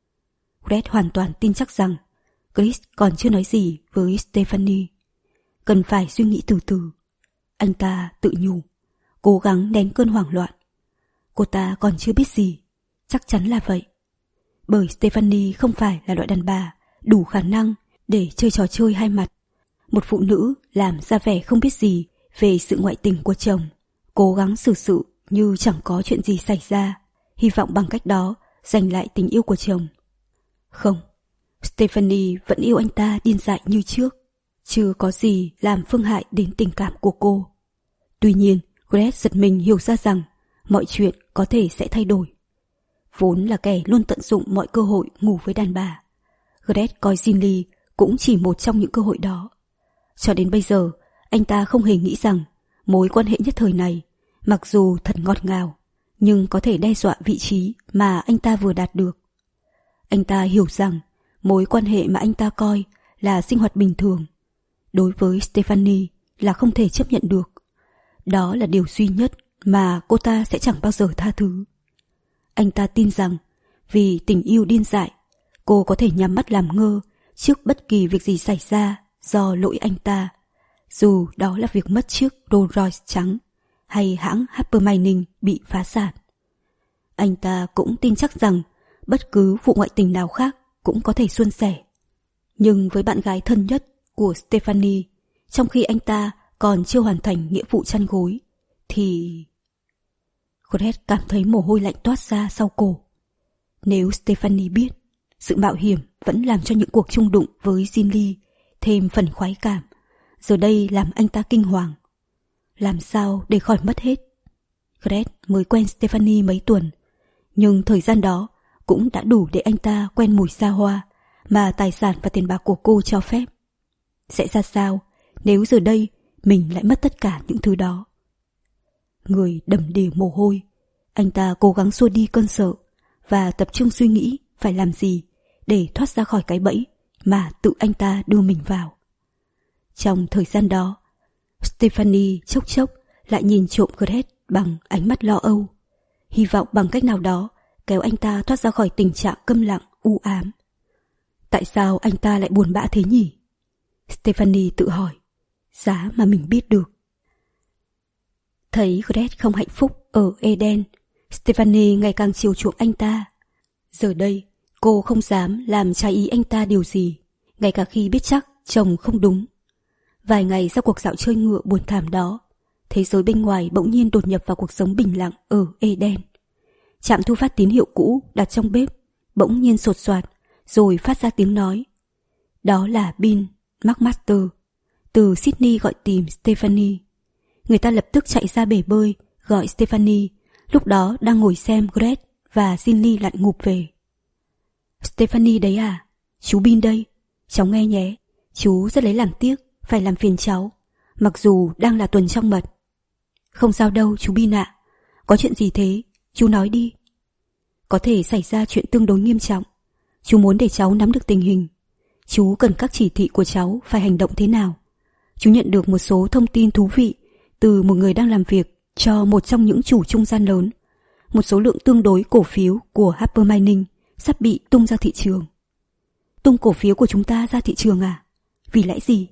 S1: Gret hoàn toàn tin chắc rằng Chris còn chưa nói gì với Stephanie. Cần phải suy nghĩ từ từ. Anh ta tự nhủ, cố gắng nén cơn hoảng loạn. Cô ta còn chưa biết gì, chắc chắn là vậy. Bởi Stephanie không phải là loại đàn bà đủ khả năng để chơi trò chơi hai mặt. Một phụ nữ làm ra vẻ không biết gì về sự ngoại tình của chồng, cố gắng xử sự như chẳng có chuyện gì xảy ra, hy vọng bằng cách đó giành lại tình yêu của chồng. Không, Stephanie vẫn yêu anh ta điên dại như trước, chưa có gì làm phương hại đến tình cảm của cô. Tuy nhiên, Gret giật mình hiểu ra rằng mọi chuyện có thể sẽ thay đổi. Vốn là kẻ luôn tận dụng mọi cơ hội ngủ với đàn bà, Gret coi Ginny cũng chỉ một trong những cơ hội đó. Cho đến bây giờ, anh ta không hề nghĩ rằng mối quan hệ nhất thời này, mặc dù thật ngọt ngào, nhưng có thể đe dọa vị trí mà anh ta vừa đạt được. Anh ta hiểu rằng mối quan hệ mà anh ta coi là sinh hoạt bình thường, đối với Stephanie là không thể chấp nhận được. Đó là điều duy nhất mà cô ta sẽ chẳng bao giờ tha thứ. Anh ta tin rằng vì tình yêu điên dại, cô có thể nhắm mắt làm ngơ trước bất kỳ việc gì xảy ra do lỗi anh ta, dù đó là việc mất chiếc Rolls Royce trắng hay hãng Harper Mining bị phá sản. Anh ta cũng tin chắc rằng bất cứ vụ ngoại tình nào khác cũng có thể suôn sẻ. Nhưng với bạn gái thân nhất của Stephanie, trong khi anh ta còn chưa hoàn thành nghĩa vụ chăn gối, thì... Gret cảm thấy mồ hôi lạnh toát ra sau cổ. Nếu Stephanie biết, sự mạo hiểm vẫn làm cho những cuộc chung đụng với Ginny thêm phần khoái cảm. Giờ đây làm anh ta kinh hoàng. Làm sao để khỏi mất hết? Greg mới quen Stephanie mấy tuần, nhưng thời gian đó cũng đã đủ để anh ta quen mùi xa hoa mà tài sản và tiền bạc của cô cho phép. Sẽ ra sao nếu giờ đây mình lại mất tất cả những thứ đó? Người đầm đìa mồ hôi, anh ta cố gắng xua đi cơn sợ và tập trung suy nghĩ phải làm gì để thoát ra khỏi cái bẫy mà tự anh ta đưa mình vào. Trong thời gian đó, Stephanie chốc chốc lại nhìn trộm Greg bằng ánh mắt lo âu, hy vọng bằng cách nào đó kéo anh ta thoát ra khỏi tình trạng câm lặng, u ám. Tại sao anh ta lại buồn bã thế nhỉ? Stephanie tự hỏi, giá mà mình biết được. Thấy Greg không hạnh phúc ở Eden, Stephanie ngày càng chiều chuộng anh ta. Giờ đây, cô không dám làm trái ý anh ta điều gì, ngay cả khi biết chắc chồng không đúng. Vài ngày sau cuộc dạo chơi ngựa buồn thảm đó, thế giới bên ngoài bỗng nhiên đột nhập vào cuộc sống bình lặng ở Eden. Trạm thu phát tín hiệu cũ đặt trong bếp bỗng nhiên sột soạt rồi phát ra tiếng nói. Đó là Bill McMaster từ Sydney gọi tìm Stephanie. Người ta lập tức chạy ra bể bơi gọi Stephanie, lúc đó đang ngồi xem Greg và Ginny lặn ngụp về. Stephanie đấy à? Chú Bill đây. Cháu nghe nhé. Chú rất lấy làm tiếc phải làm phiền cháu, mặc dù đang là tuần trăng mật. Không sao đâu chú Bill ạ. Có chuyện gì thế? Chú nói đi. Có thể xảy ra chuyện tương đối nghiêm trọng. Chú muốn để cháu nắm được tình hình. Chú cần các chỉ thị của cháu phải hành động thế nào. Chú nhận được một số thông tin thú vị từ một người đang làm việc cho một trong những chủ trung gian lớn. Một số lượng tương đối cổ phiếu của Harper Mining sắp bị tung ra thị trường. Tung cổ phiếu của chúng ta ra thị trường à? Vì lẽ gì?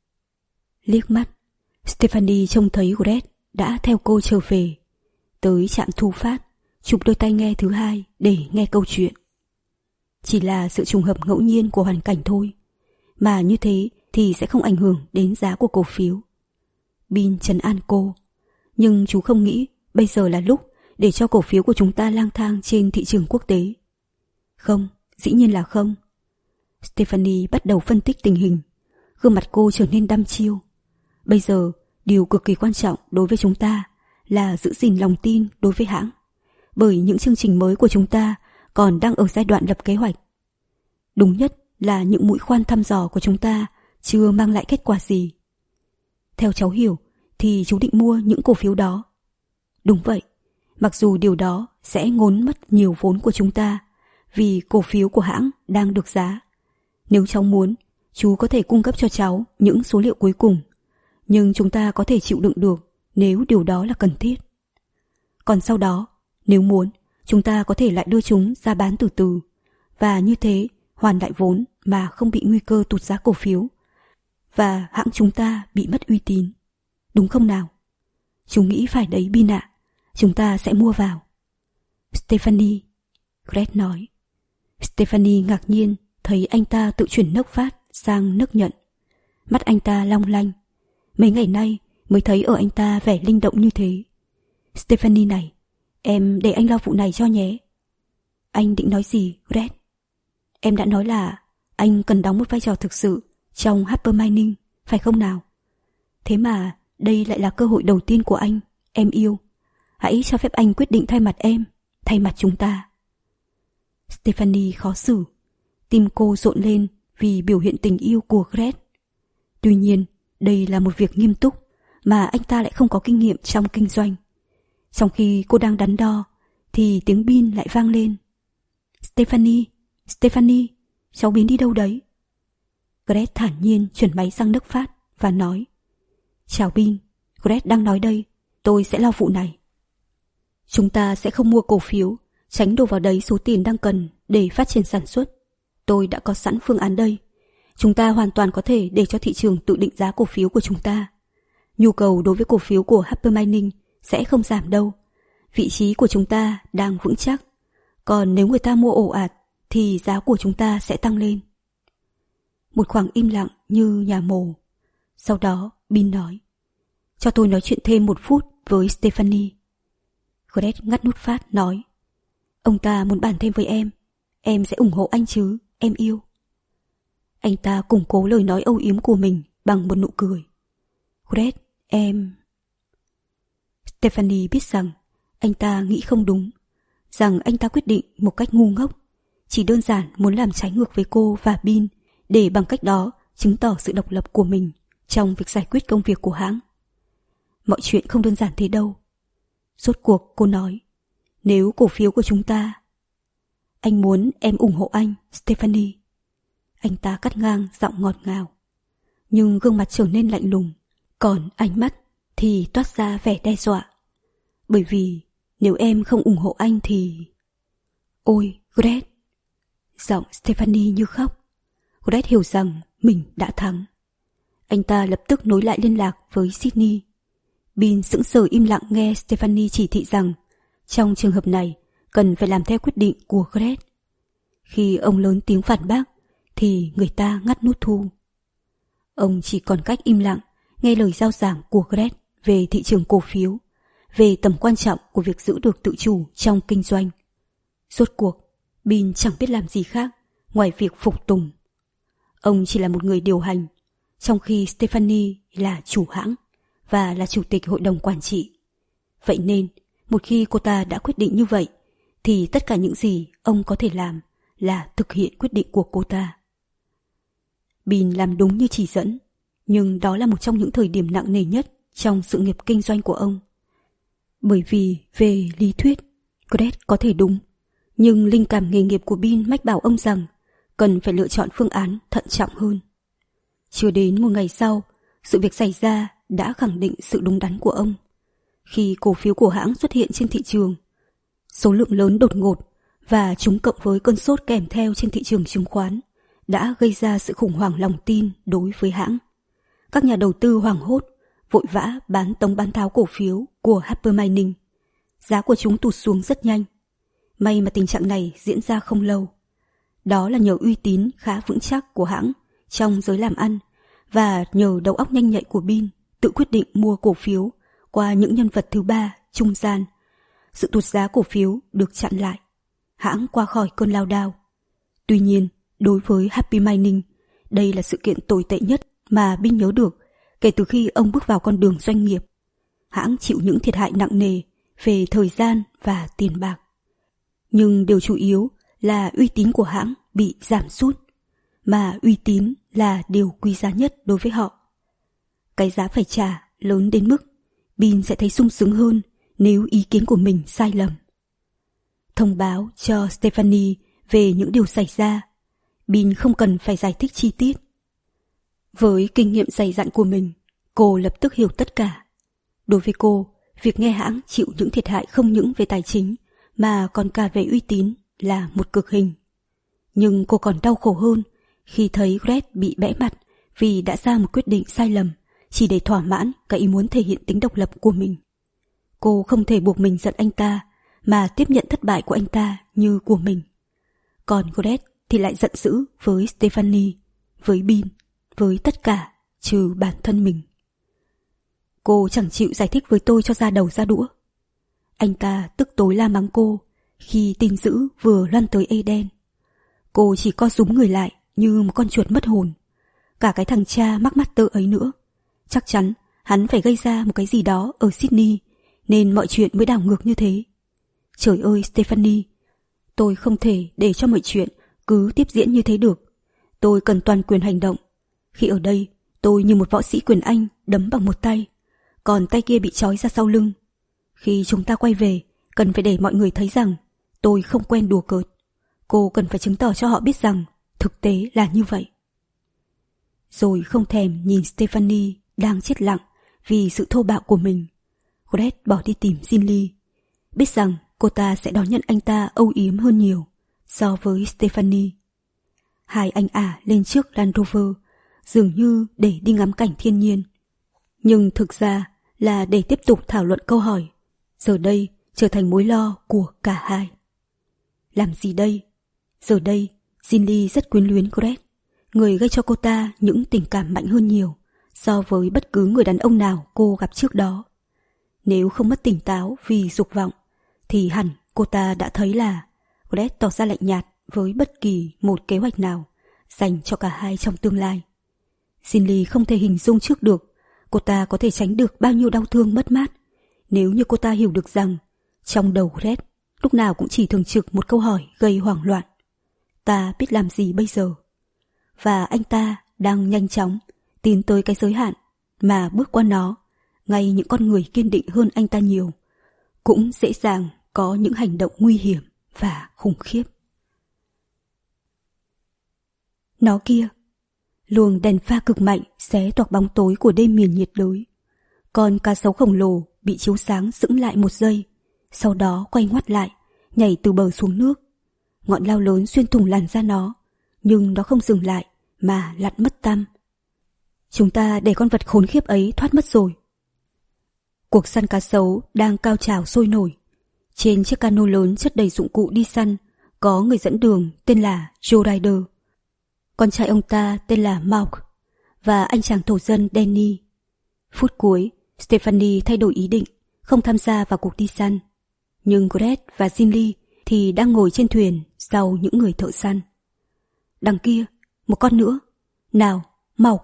S1: Liếc mắt, Stephanie trông thấy Greg đã theo cô trở về, tới trạm thu phát, chụp đôi tai nghe thứ hai để nghe câu chuyện. Chỉ là sự trùng hợp ngẫu nhiên của hoàn cảnh thôi, mà như thế thì sẽ không ảnh hưởng đến giá của cổ phiếu. Bill trấn an cô, nhưng chú không nghĩ bây giờ là lúc để cho cổ phiếu của chúng ta lang thang trên thị trường quốc tế. Không, dĩ nhiên là không. Stephanie bắt đầu phân tích tình hình, gương mặt cô trở nên đăm chiêu. Bây giờ, điều cực kỳ quan trọng đối với chúng ta là giữ gìn lòng tin đối với hãng, bởi những chương trình mới của chúng ta còn đang ở giai đoạn lập kế hoạch. Đúng nhất là những mũi khoan thăm dò của chúng ta chưa mang lại kết quả gì. Theo cháu hiểu thì chú định mua những cổ phiếu đó. Đúng vậy, mặc dù điều đó sẽ ngốn mất nhiều vốn của chúng ta, vì cổ phiếu của hãng đang được giá. Nếu cháu muốn, chú có thể cung cấp cho cháu những số liệu cuối cùng, nhưng chúng ta có thể chịu đựng được nếu điều đó là cần thiết. Còn sau đó, nếu muốn, chúng ta có thể lại đưa chúng ra bán từ từ, và như thế hoàn lại vốn mà không bị nguy cơ tụt giá cổ phiếu, và hãng chúng ta bị mất uy tín. Đúng không nào? Chú nghĩ phải đấy Bill ạ. Chúng ta sẽ mua vào. Stephanie, Greg nói. Stephanie ngạc nhiên thấy anh ta tự chuyển nấc phát sang nấc nhận. Mắt anh ta long lanh. Mấy ngày nay mới thấy ở anh ta vẻ linh động như thế. Stephanie này, em để anh lo vụ này cho nhé. Anh định nói gì, Greg? Em đã nói là anh cần đóng một vai trò thực sự trong Harper Mining, phải không nào? Thế mà đây lại là cơ hội đầu tiên của anh, em yêu. Hãy cho phép anh quyết định thay mặt em, thay mặt chúng ta. Stephanie khó xử. Tim cô rộn lên vì biểu hiện tình yêu của Greg. Tuy nhiên, đây là một việc nghiêm túc mà anh ta lại không có kinh nghiệm trong kinh doanh. Trong khi cô đang đắn đo, thì tiếng Bill lại vang lên. Stephanie, Stephanie, cháu biến đi đâu đấy? Greg thản nhiên chuyển máy sang nấc phát và nói. Chào Bill, Greg đang nói đây, tôi sẽ lo vụ này. Chúng ta sẽ không mua cổ phiếu, tránh đổ vào đấy số tiền đang cần để phát triển sản xuất. Tôi đã có sẵn phương án đây. Chúng ta hoàn toàn có thể để cho thị trường tự định giá cổ phiếu của chúng ta. Nhu cầu đối với cổ phiếu của Harper Mining sẽ không giảm đâu. Vị trí của chúng ta đang vững chắc. Còn nếu người ta mua ồ ạt thì giá của chúng ta sẽ tăng lên. Một khoảng im lặng như nhà mồ. Sau đó Bill nói. Cho tôi nói chuyện thêm một phút với Stephanie. Greg ngắt nút phát nói. Ông ta muốn bàn thêm với em. em sẽ ủng hộ anh chứ, em yêu. Anh ta củng cố lời nói âu yếm của mình bằng một nụ cười. Gret, em... Stephanie biết rằng anh ta nghĩ không đúng, rằng anh ta quyết định một cách ngu ngốc, chỉ đơn giản muốn làm trái ngược với cô và Bin để bằng cách đó chứng tỏ sự độc lập của mình trong việc giải quyết công việc của hãng. Mọi chuyện không đơn giản thế đâu. Rốt cuộc cô nói, nếu cổ phiếu của chúng ta... Anh muốn em ủng hộ anh, Stephanie. Anh ta cắt ngang giọng ngọt ngào, nhưng gương mặt trở nên lạnh lùng, còn ánh mắt thì toát ra vẻ đe dọa. Bởi vì nếu em không ủng hộ anh thì... Ôi, Gret! Giọng Stephanie như khóc. Gret hiểu rằng mình đã thắng. Anh ta lập tức nối lại liên lạc với Sydney. Bin sững sờ im lặng nghe Stephanie chỉ thị rằng trong trường hợp này cần phải làm theo quyết định của Gret. Khi ông lớn tiếng phản bác thì người ta ngắt nút thu. Ông chỉ còn cách im lặng nghe lời rao giảng của Gret về thị trường cổ phiếu, về tầm quan trọng của việc giữ được tự chủ trong kinh doanh. Rốt cuộc, Bin chẳng biết làm gì khác ngoài việc phục tùng. Ông chỉ là một người điều hành, trong khi Stephanie là chủ hãng và là chủ tịch hội đồng quản trị. Vậy nên, một khi cô ta đã quyết định như vậy, thì tất cả những gì ông có thể làm là thực hiện quyết định của cô ta. Bin làm đúng như chỉ dẫn, nhưng đó là một trong những thời điểm nặng nề nhất trong sự nghiệp kinh doanh của ông. Bởi vì về lý thuyết, Gret có thể đúng, nhưng linh cảm nghề nghiệp của Bin mách bảo ông rằng cần phải lựa chọn phương án thận trọng hơn. Chưa đến một ngày sau, sự việc xảy ra đã khẳng định sự đúng đắn của ông. Khi cổ phiếu của hãng xuất hiện trên thị trường, số lượng lớn đột ngột và chúng cộng với cơn sốt kèm theo trên thị trường chứng khoán đã gây ra sự khủng hoảng lòng tin đối với hãng. Các nhà đầu tư hoảng hốt, vội vã bán tống bán tháo cổ phiếu của Harper Mining. Giá của chúng tụt xuống rất nhanh. May mà tình trạng này diễn ra không lâu. Đó là nhờ uy tín khá vững chắc của hãng trong giới làm ăn và nhờ đầu óc nhanh nhạy của Bin tự quyết định mua cổ phiếu qua những nhân vật thứ ba, trung gian. Sự tụt giá cổ phiếu được chặn lại. Hãng qua khỏi cơn lao đao. Tuy nhiên, đối với Happy Mining, đây là sự kiện tồi tệ nhất mà Bin nhớ được kể từ khi ông bước vào con đường doanh nghiệp. Hãng chịu những thiệt hại nặng nề về thời gian và tiền bạc. Nhưng điều chủ yếu là uy tín của hãng bị giảm sút, mà uy tín là điều quý giá nhất đối với họ. Cái giá phải trả lớn đến mức Bin sẽ thấy sung sướng hơn nếu ý kiến của mình sai lầm. Thông báo cho Stephanie về những điều xảy ra, Bin không cần phải giải thích chi tiết. Với kinh nghiệm dày dặn của mình, cô lập tức hiểu tất cả. Đối với cô, việc nghe hãng chịu những thiệt hại không những về tài chính mà còn cả về uy tín là một cực hình. Nhưng cô còn đau khổ hơn khi thấy Gret bị bẽ mặt vì đã ra một quyết định sai lầm chỉ để thỏa mãn cái ý muốn thể hiện tính độc lập của mình. Cô không thể buộc mình giận anh ta mà tiếp nhận thất bại của anh ta như của mình. Còn Gret thì lại giận dữ với Stephanie, với Bin, với tất cả trừ bản thân mình. Cô chẳng chịu giải thích với tôi cho ra đầu ra đũa. Anh ta tức tối la mắng cô khi tin dữ vừa loan tới Eden. Cô chỉ co rúm người lại như một con chuột mất hồn. Cả cái thằng cha mắc mắt tơ ấy nữa. Chắc chắn hắn phải gây ra một cái gì đó ở Sydney nên mọi chuyện mới đảo ngược như thế. Trời ơi Stephanie, tôi không thể để cho mọi chuyện cứ tiếp diễn như thế được. Tôi cần toàn quyền hành động. Khi ở đây, tôi như một võ sĩ quyền Anh đấm bằng một tay, còn tay kia bị trói ra sau lưng. Khi chúng ta quay về, cần phải để mọi người thấy rằng tôi không quen đùa cợt. Cô cần phải chứng tỏ cho họ biết rằng thực tế là như vậy. Rồi không thèm nhìn Stephanie đang chết lặng vì sự thô bạo của mình, Gret bỏ đi tìm Zinli, biết rằng cô ta sẽ đón nhận anh ta âu yếm hơn nhiều so với Stephanie. Hai anh ả lên trước Land Rover dường như để đi ngắm cảnh thiên nhiên, nhưng thực ra là để tiếp tục thảo luận câu hỏi giờ đây trở thành mối lo của cả hai. Làm gì đây? Giờ đây Zinli rất quyến luyến Gret, người gây cho cô ta những tình cảm mạnh hơn nhiều so với bất cứ người đàn ông nào cô gặp trước đó. Nếu không mất tỉnh táo vì dục vọng thì hẳn cô ta đã thấy là Gret tỏ ra lạnh nhạt với bất kỳ một kế hoạch nào dành cho cả hai trong tương lai. Jinli không thể hình dung trước được cô ta có thể tránh được bao nhiêu đau thương mất mát nếu như cô ta hiểu được rằng trong đầu Red lúc nào cũng chỉ thường trực một câu hỏi gây hoảng loạn: ta biết làm gì bây giờ? Và anh ta đang nhanh chóng tiến tới cái giới hạn mà bước qua nó, ngay những con người kiên định hơn anh ta nhiều cũng dễ dàng có những hành động nguy hiểm và khủng khiếp. Nó kia, luồng đèn pha cực mạnh xé toạc bóng tối của đêm miền nhiệt đới. Con cá sấu khổng lồ bị chiếu sáng sững lại một giây, sau đó quay ngoắt lại, nhảy từ bờ xuống nước. Ngọn lao lớn xuyên thủng làn da nó, nhưng nó không dừng lại mà lặn mất tăm. Chúng ta để con vật khốn khiếp ấy thoát mất rồi. Cuộc săn cá sấu đang cao trào sôi nổi. Trên chiếc cano lớn chất đầy dụng cụ đi săn có người dẫn đường tên là Joe Ryder. Con trai ông ta tên là Mark và anh chàng thổ dân Danny. Phút cuối, Stephanie thay đổi ý định không tham gia vào cuộc đi săn. Nhưng Gret và Jinli thì đang ngồi trên thuyền sau những người thợ săn. Đằng kia, một con nữa. Nào, Mark.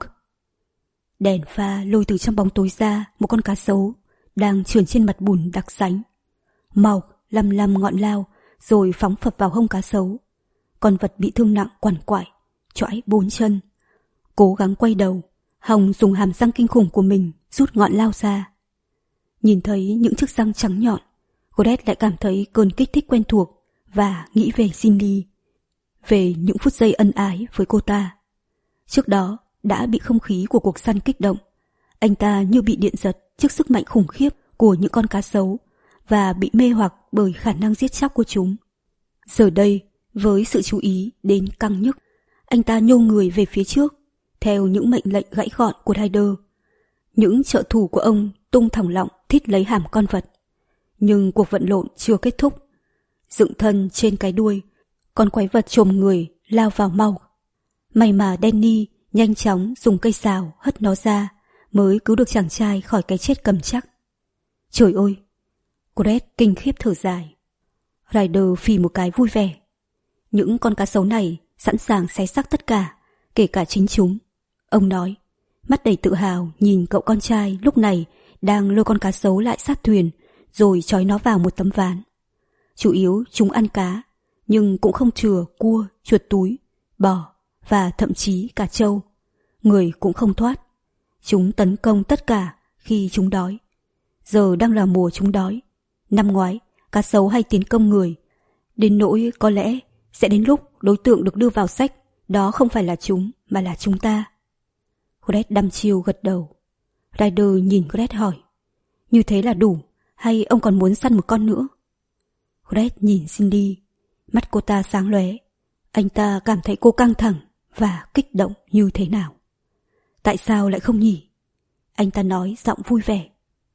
S1: Đèn pha lôi từ trong bóng tối ra một con cá sấu đang trườn trên mặt bùn đặc sánh. Mark lăm lăm ngọn lao rồi phóng phập vào hông cá sấu. Con vật bị thương nặng quằn quại, choãi bốn chân. Cố gắng quay đầu, Hồng dùng hàm răng kinh khủng của mình rút ngọn lao ra. Nhìn thấy những chiếc răng trắng nhọn, Godet lại cảm thấy cơn kích thích quen thuộc và nghĩ về Cindy, về những phút giây ân ái với cô ta. Trước đó đã bị không khí của cuộc săn kích động, anh ta như bị điện giật trước sức mạnh khủng khiếp của những con cá sấu và bị mê hoặc bởi khả năng giết chóc của chúng. Giờ đây, với sự chú ý đến căng nhức, anh ta nhô người về phía trước theo những mệnh lệnh gãy gọn của Ryder. Những trợ thủ của ông tung thòng lọng thít lấy hàm con vật. Nhưng cuộc vận lộn chưa kết thúc. Dựng thân trên cái đuôi, con quái vật chồm người lao vào mau. May mà Danny nhanh chóng dùng cây sào hất nó ra mới cứu được chàng trai khỏi cái chết cầm chắc. Trời ơi! Gret kinh khiếp thở dài. Ryder phì một cái vui vẻ. Những con cá sấu này sẵn sàng xé xác tất cả, kể cả chính chúng. Ông nói, mắt đầy tự hào nhìn cậu con trai lúc này đang lôi con cá sấu lại sát thuyền rồi trói nó vào một tấm ván. Chủ yếu chúng ăn cá, nhưng cũng không chừa cua, chuột túi, bò và thậm chí cả trâu. Người cũng không thoát. Chúng tấn công tất cả khi chúng đói. Giờ đang là mùa chúng đói. Năm ngoái, cá sấu hay tiến công người. Đến nỗi có lẽ sẽ đến lúc đối tượng được đưa vào sách đó không phải là chúng mà là chúng ta. Gret đăm chiêu gật đầu. Ryder nhìn Gret hỏi, như thế là đủ hay ông còn muốn săn một con nữa? Gret nhìn Cindy, mắt cô ta sáng lóe. Anh ta cảm thấy cô căng thẳng và kích động như thế nào. Tại sao lại không nhỉ? Anh ta nói giọng vui vẻ.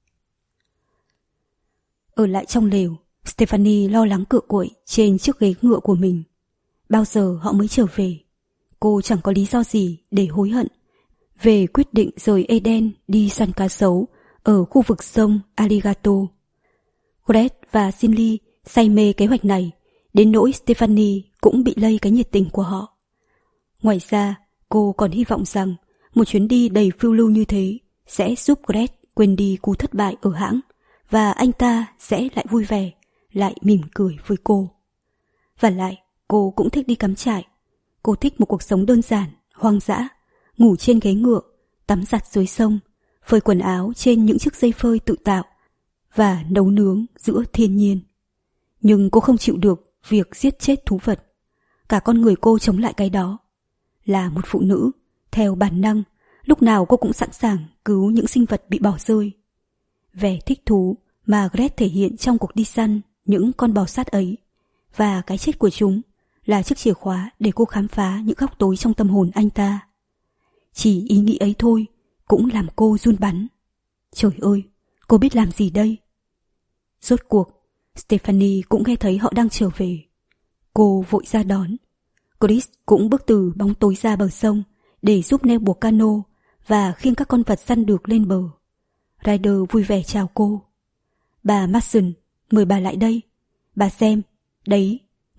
S1: Ở lại trong lều, Stephanie lo lắng cựa quậy trên chiếc ghế ngựa của mình. Bao giờ họ mới trở về? Cô chẳng có lý do gì để hối hận về quyết định rời Eden đi săn cá sấu ở khu vực sông Alligator. Gret và Cindy say mê kế hoạch này, đến nỗi Stephanie cũng bị lây cái nhiệt tình của họ. Ngoài ra, cô còn hy vọng rằng một chuyến đi đầy phiêu lưu như thế sẽ giúp Gret quên đi cú thất bại ở hãng và anh ta sẽ lại vui vẻ, lại mỉm cười với cô. Và lại, cô cũng thích đi cắm trại. Cô thích một cuộc sống đơn giản, hoang dã, ngủ trên ghế ngựa, tắm giặt dưới sông, phơi quần áo trên những chiếc dây phơi tự tạo và nấu nướng giữa thiên nhiên. Nhưng cô không chịu được việc giết chết thú vật. Cả con người cô chống lại cái đó. Là một phụ nữ, theo bản năng, lúc nào cô cũng sẵn sàng cứu những sinh vật bị bỏ rơi. Vẻ thích thú mà Gret thể hiện trong cuộc đi săn những con bò sát ấy và cái chết của chúng là chiếc chìa khóa để cô khám phá những góc tối trong tâm hồn anh ta. Chỉ ý nghĩ ấy thôi cũng làm cô run bắn. Trời ơi, cô biết làm gì đây? Rốt cuộc, Stephanie cũng nghe thấy họ đang trở về. Cô vội ra đón. Chris cũng bước từ bóng tối ra bờ sông để giúp neo buộc cano và khiêng các con vật săn được lên bờ. Ryder vui vẻ chào cô. Bà Mason, mời bà lại đây. Bà xem, đấy,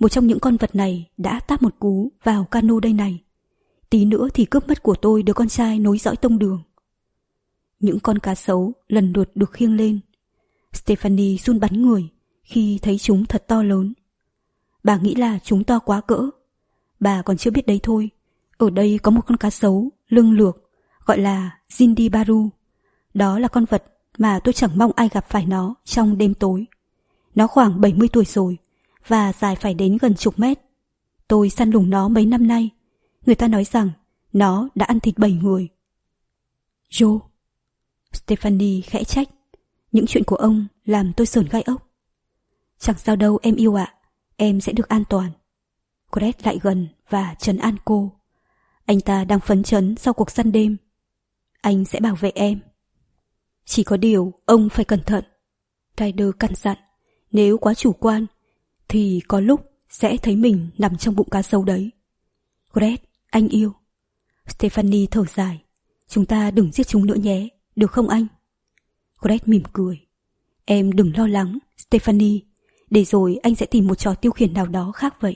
S1: một trong những con vật này đã táp một cú vào cano đây này. Tí nữa thì cướp mất của tôi đứa con trai nối dõi tông đường. Những con cá sấu lần lượt được khiêng lên. Stephanie run bắn người khi thấy chúng thật to lớn. Bà nghĩ là chúng to quá cỡ. Bà còn chưa biết đấy thôi. Ở đây có một con cá sấu lưng lược gọi là Zindibaru. Đó là con vật mà tôi chẳng mong ai gặp phải nó trong đêm tối. Nó khoảng bảy mươi tuổi rồi và dài phải đến gần chục mét. Tôi săn lùng nó mấy năm nay. Người ta nói rằng nó đã ăn thịt bảy người. Joe, Stephanie khẽ trách. Những chuyện của ông làm tôi sởn gai ốc. Chẳng sao đâu em yêu ạ, em sẽ được an toàn. Greg lại gần và trấn an cô. Anh ta đang phấn chấn sau cuộc săn đêm. Anh sẽ bảo vệ em. Chỉ có điều ông phải cẩn thận. Ryder căn dặn. Nếu quá chủ quan thì có lúc sẽ thấy mình nằm trong bụng cá sấu đấy. Greg, anh yêu. Stephanie thở dài. Chúng ta đừng giết chúng nữa nhé, được không anh? Greg mỉm cười. Em đừng lo lắng, Stephanie. Để rồi anh sẽ tìm một trò tiêu khiển nào đó khác vậy.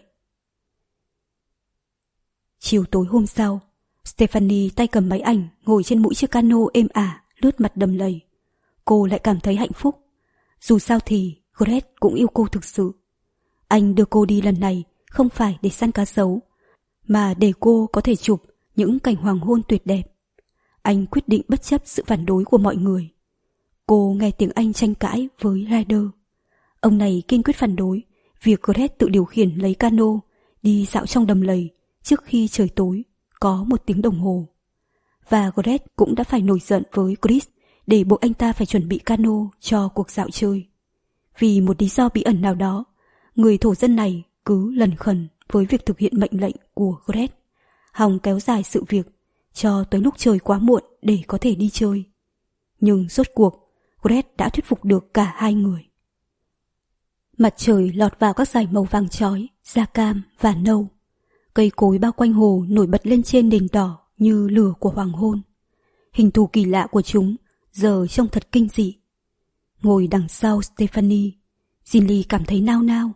S1: Chiều tối hôm sau, Stephanie tay cầm máy ảnh ngồi trên mũi chiếc cano êm ả lướt mặt đầm lầy. Cô lại cảm thấy hạnh phúc. Dù sao thì Greg cũng yêu cô thực sự. Anh đưa cô đi lần này không phải để săn cá sấu, mà để cô có thể chụp những cảnh hoàng hôn tuyệt đẹp. Anh quyết định bất chấp sự phản đối của mọi người. Cô nghe tiếng anh tranh cãi với Ryder. Ông này kiên quyết phản đối việc Greg tự điều khiển lấy cano đi dạo trong đầm lầy trước khi trời tối có một tiếng đồng hồ. Và Greg cũng đã phải nổi giận với Chris để buộc anh ta phải chuẩn bị cano cho cuộc dạo chơi. Vì một lý do bí ẩn nào đó, người thổ dân này cứ lần khẩn với việc thực hiện mệnh lệnh của Greg, hòng kéo dài sự việc cho tới lúc trời quá muộn để có thể đi chơi. Nhưng rốt cuộc, Greg đã thuyết phục được cả hai người. Mặt trời lọt vào các dải màu vàng chói, da cam và nâu. Cây cối bao quanh hồ nổi bật lên trên nền đỏ như lửa của hoàng hôn. Hình thù kỳ lạ của chúng giờ trông thật kinh dị. Ngồi đằng sau Stephanie, Ginny cảm thấy nao nao.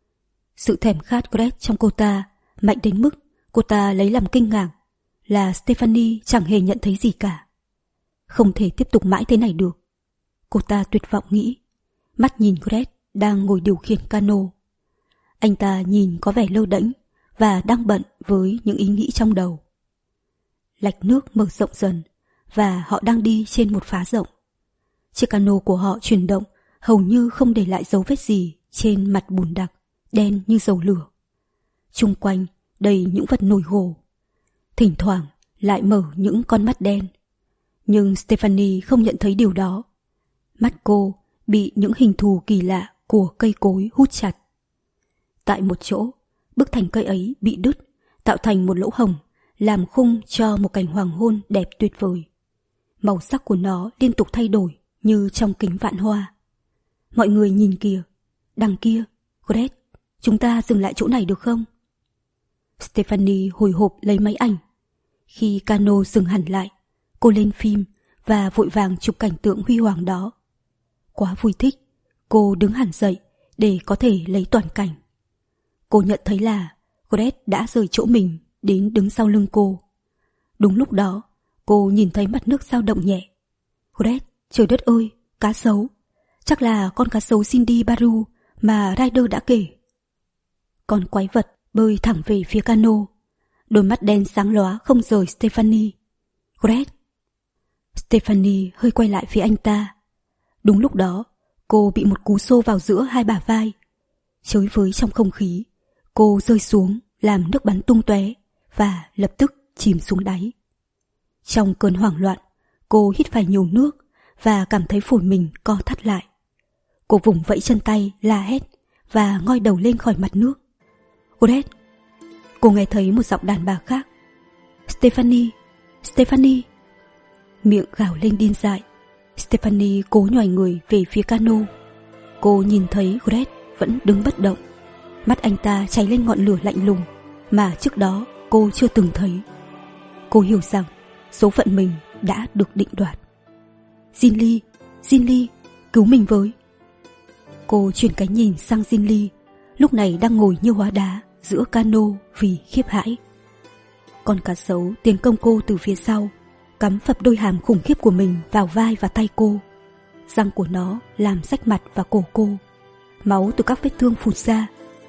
S1: Sự thèm khát Greg trong cô ta mạnh đến mức cô ta lấy làm kinh ngạc là Stephanie chẳng hề nhận thấy gì cả. Không thể tiếp tục mãi thế này được. Cô ta tuyệt vọng nghĩ, mắt nhìn Greg đang ngồi điều khiển cano. Anh ta nhìn có vẻ lơ đễnh và đang bận với những ý nghĩ trong đầu. Lạch nước mở rộng dần và họ đang đi trên một phá rộng. Chiếc cano của họ chuyển động hầu như không để lại dấu vết gì trên mặt bùn đặc, đen như dầu lửa. Chung quanh đầy những vật nổi gồ. Thỉnh thoảng lại mở những con mắt đen. Nhưng Stephanie không nhận thấy điều đó. Mắt cô bị những hình thù kỳ lạ của cây cối hút chặt. Tại một chỗ, bức thành cây ấy bị đứt, tạo thành một lỗ hổng, làm khung cho một cảnh hoàng hôn đẹp tuyệt vời. Màu sắc của nó liên tục thay đổi như trong kính vạn hoa. Mọi người nhìn kìa, đằng kia, Greg, chúng ta dừng lại chỗ này được không? Stephanie hồi hộp lấy máy ảnh. Khi cano dừng hẳn lại, cô lên phim và vội vàng chụp cảnh tượng huy hoàng đó. Quá vui thích, cô đứng hẳn dậy để có thể lấy toàn cảnh. Cô nhận thấy là Greg đã rời chỗ mình đến đứng sau lưng cô. Đúng lúc đó, cô nhìn thấy mặt nước dao động nhẹ. Greg, trời đất ơi, cá sấu. Chắc là con cá sấu Zindibaru mà Ryder đã kể. Con quái vật bơi thẳng về phía cano. Đôi mắt đen sáng lóa không rời Stephanie. Greg. Stephanie hơi quay lại phía anh ta. Đúng lúc đó, cô bị một cú xô vào giữa hai bả vai. Chới với trong không khí, cô rơi xuống làm nước bắn tung tóe và lập tức chìm xuống đáy. Trong cơn hoảng loạn, cô hít phải nhiều nước và cảm thấy phổi mình co thắt lại. Cô vùng vẫy chân tay la hét và ngoi đầu lên khỏi mặt nước. Greg. Cô nghe thấy một giọng đàn bà khác. Stephanie, Stephanie. Miệng gào lên điên dại. Stephanie cố nhoài người về phía cano. Cô nhìn thấy Greg vẫn đứng bất động. Mắt anh ta cháy lên ngọn lửa lạnh lùng mà trước đó cô chưa từng thấy. Cô hiểu rằng số phận mình đã được định đoạt. Ginny, Ginny, cứu mình với. Cô chuyển cái nhìn sang Ginny. lúc này đang ngồi như hóa đá giữa cano vì khiếp hãi. Con cá sấu tiến công cô từ phía sau, cắm phập đôi hàm khủng khiếp của mình vào vai và tay cô. Răng của nó làm rách mặt và cổ cô, máu từ các vết thương phụt ra.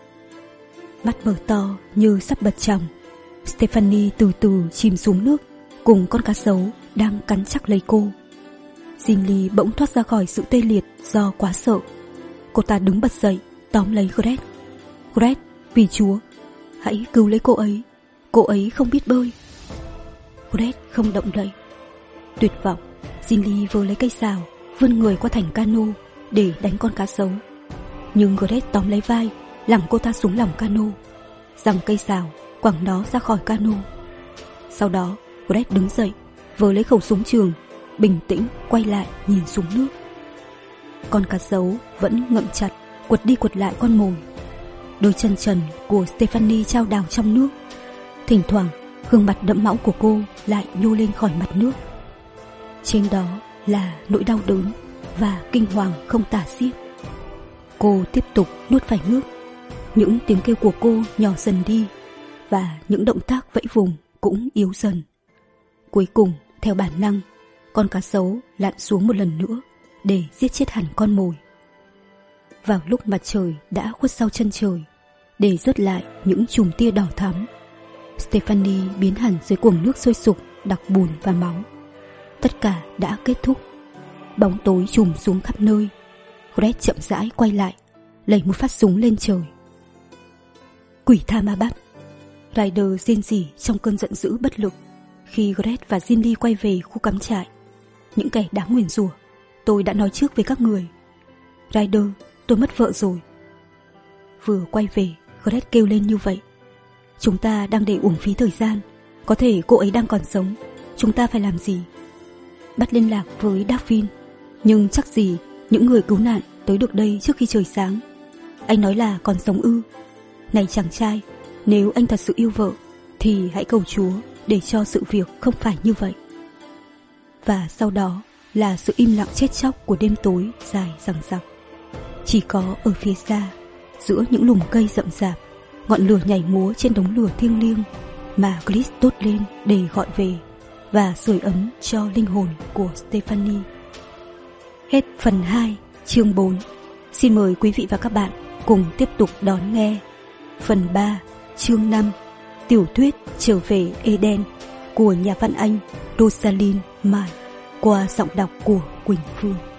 S1: Mắt mở to như sắp bật tròng, Stephanie từ từ chìm xuống nước cùng con cá sấu đang cắn chắc lấy cô. Ginny bỗng thoát ra khỏi sự tê liệt do quá sợ. Cô ta đứng bật dậy, tóm lấy Gret. Gret, vì Chúa, hãy cứu lấy cô ấy. Cô ấy không biết bơi. Gret không động đậy. Tuyệt vọng, Ginny vơ lấy cây sào, vươn người qua thành cano để đánh con cá sấu. Nhưng Gret tóm lấy vai, lẳng cô ta xuống lòng cano, giằng cây sào quẳng nó ra khỏi cano. Sau đó, Gret đứng dậy, vơ lấy khẩu súng trường, bình tĩnh quay lại nhìn xuống nước. Con cá sấu vẫn ngậm chặt, quật đi quật lại con mồi. Đôi chân trần của Stephanie chao đảo trong nước. Thỉnh thoảng, gương mặt đẫm máu của cô lại nhô lên khỏi mặt nước. Trên đó là nỗi đau đớn và kinh hoàng không tả xiết. Cô tiếp tục nuốt phải nước. Những tiếng kêu của cô nhỏ dần đi và những động tác vẫy vùng cũng yếu dần. Cuối cùng, theo bản năng, con cá sấu lặn xuống một lần nữa để giết chết hẳn con mồi. Vào lúc mặt trời đã khuất sau chân trời, để rớt lại những chùm tia đỏ thắm, Stephanie biến hẳn dưới cuồng nước sôi sục đặc bùn và máu. Tất cả đã kết thúc. Bóng tối trùm xuống khắp nơi. Gret chậm rãi quay lại, lấy một phát súng lên trời. Quỷ tha ma bắt. Ryder rên rỉ trong cơn giận dữ bất lực khi Gret và Ginny quay về khu cắm trại. Những kẻ đáng nguyền rủa, tôi đã nói trước với các người. Ryder, tôi mất vợ rồi. Vừa quay về, Gret kêu lên như vậy. Chúng ta đang để uổng phí thời gian. Có thể cô ấy đang còn sống. Chúng ta phải làm gì? Bắt liên lạc với Daphne. Nhưng chắc gì những người cứu nạn tới được đây trước khi trời sáng. Anh nói là còn sống ư? Này chàng trai, nếu anh thật sự yêu vợ thì hãy cầu Chúa để cho sự việc không phải như vậy. Và sau đó là sự im lặng chết chóc của đêm tối dài dằng dặc. Chỉ có ở phía xa, giữa những lùm cây rậm rạp, ngọn lửa nhảy múa trên đống lửa thiêng liêng mà Chris đốt lên để gọi về và sưởi ấm cho linh hồn của Stephanie. Hết phần hai, chương bốn. Xin mời quý vị và các bạn cùng tiếp tục đón nghe phần ba, chương năm, tiểu thuyết Trở về Eden của nhà văn Anh Rosalind May qua giọng đọc của Quỳnh Phương.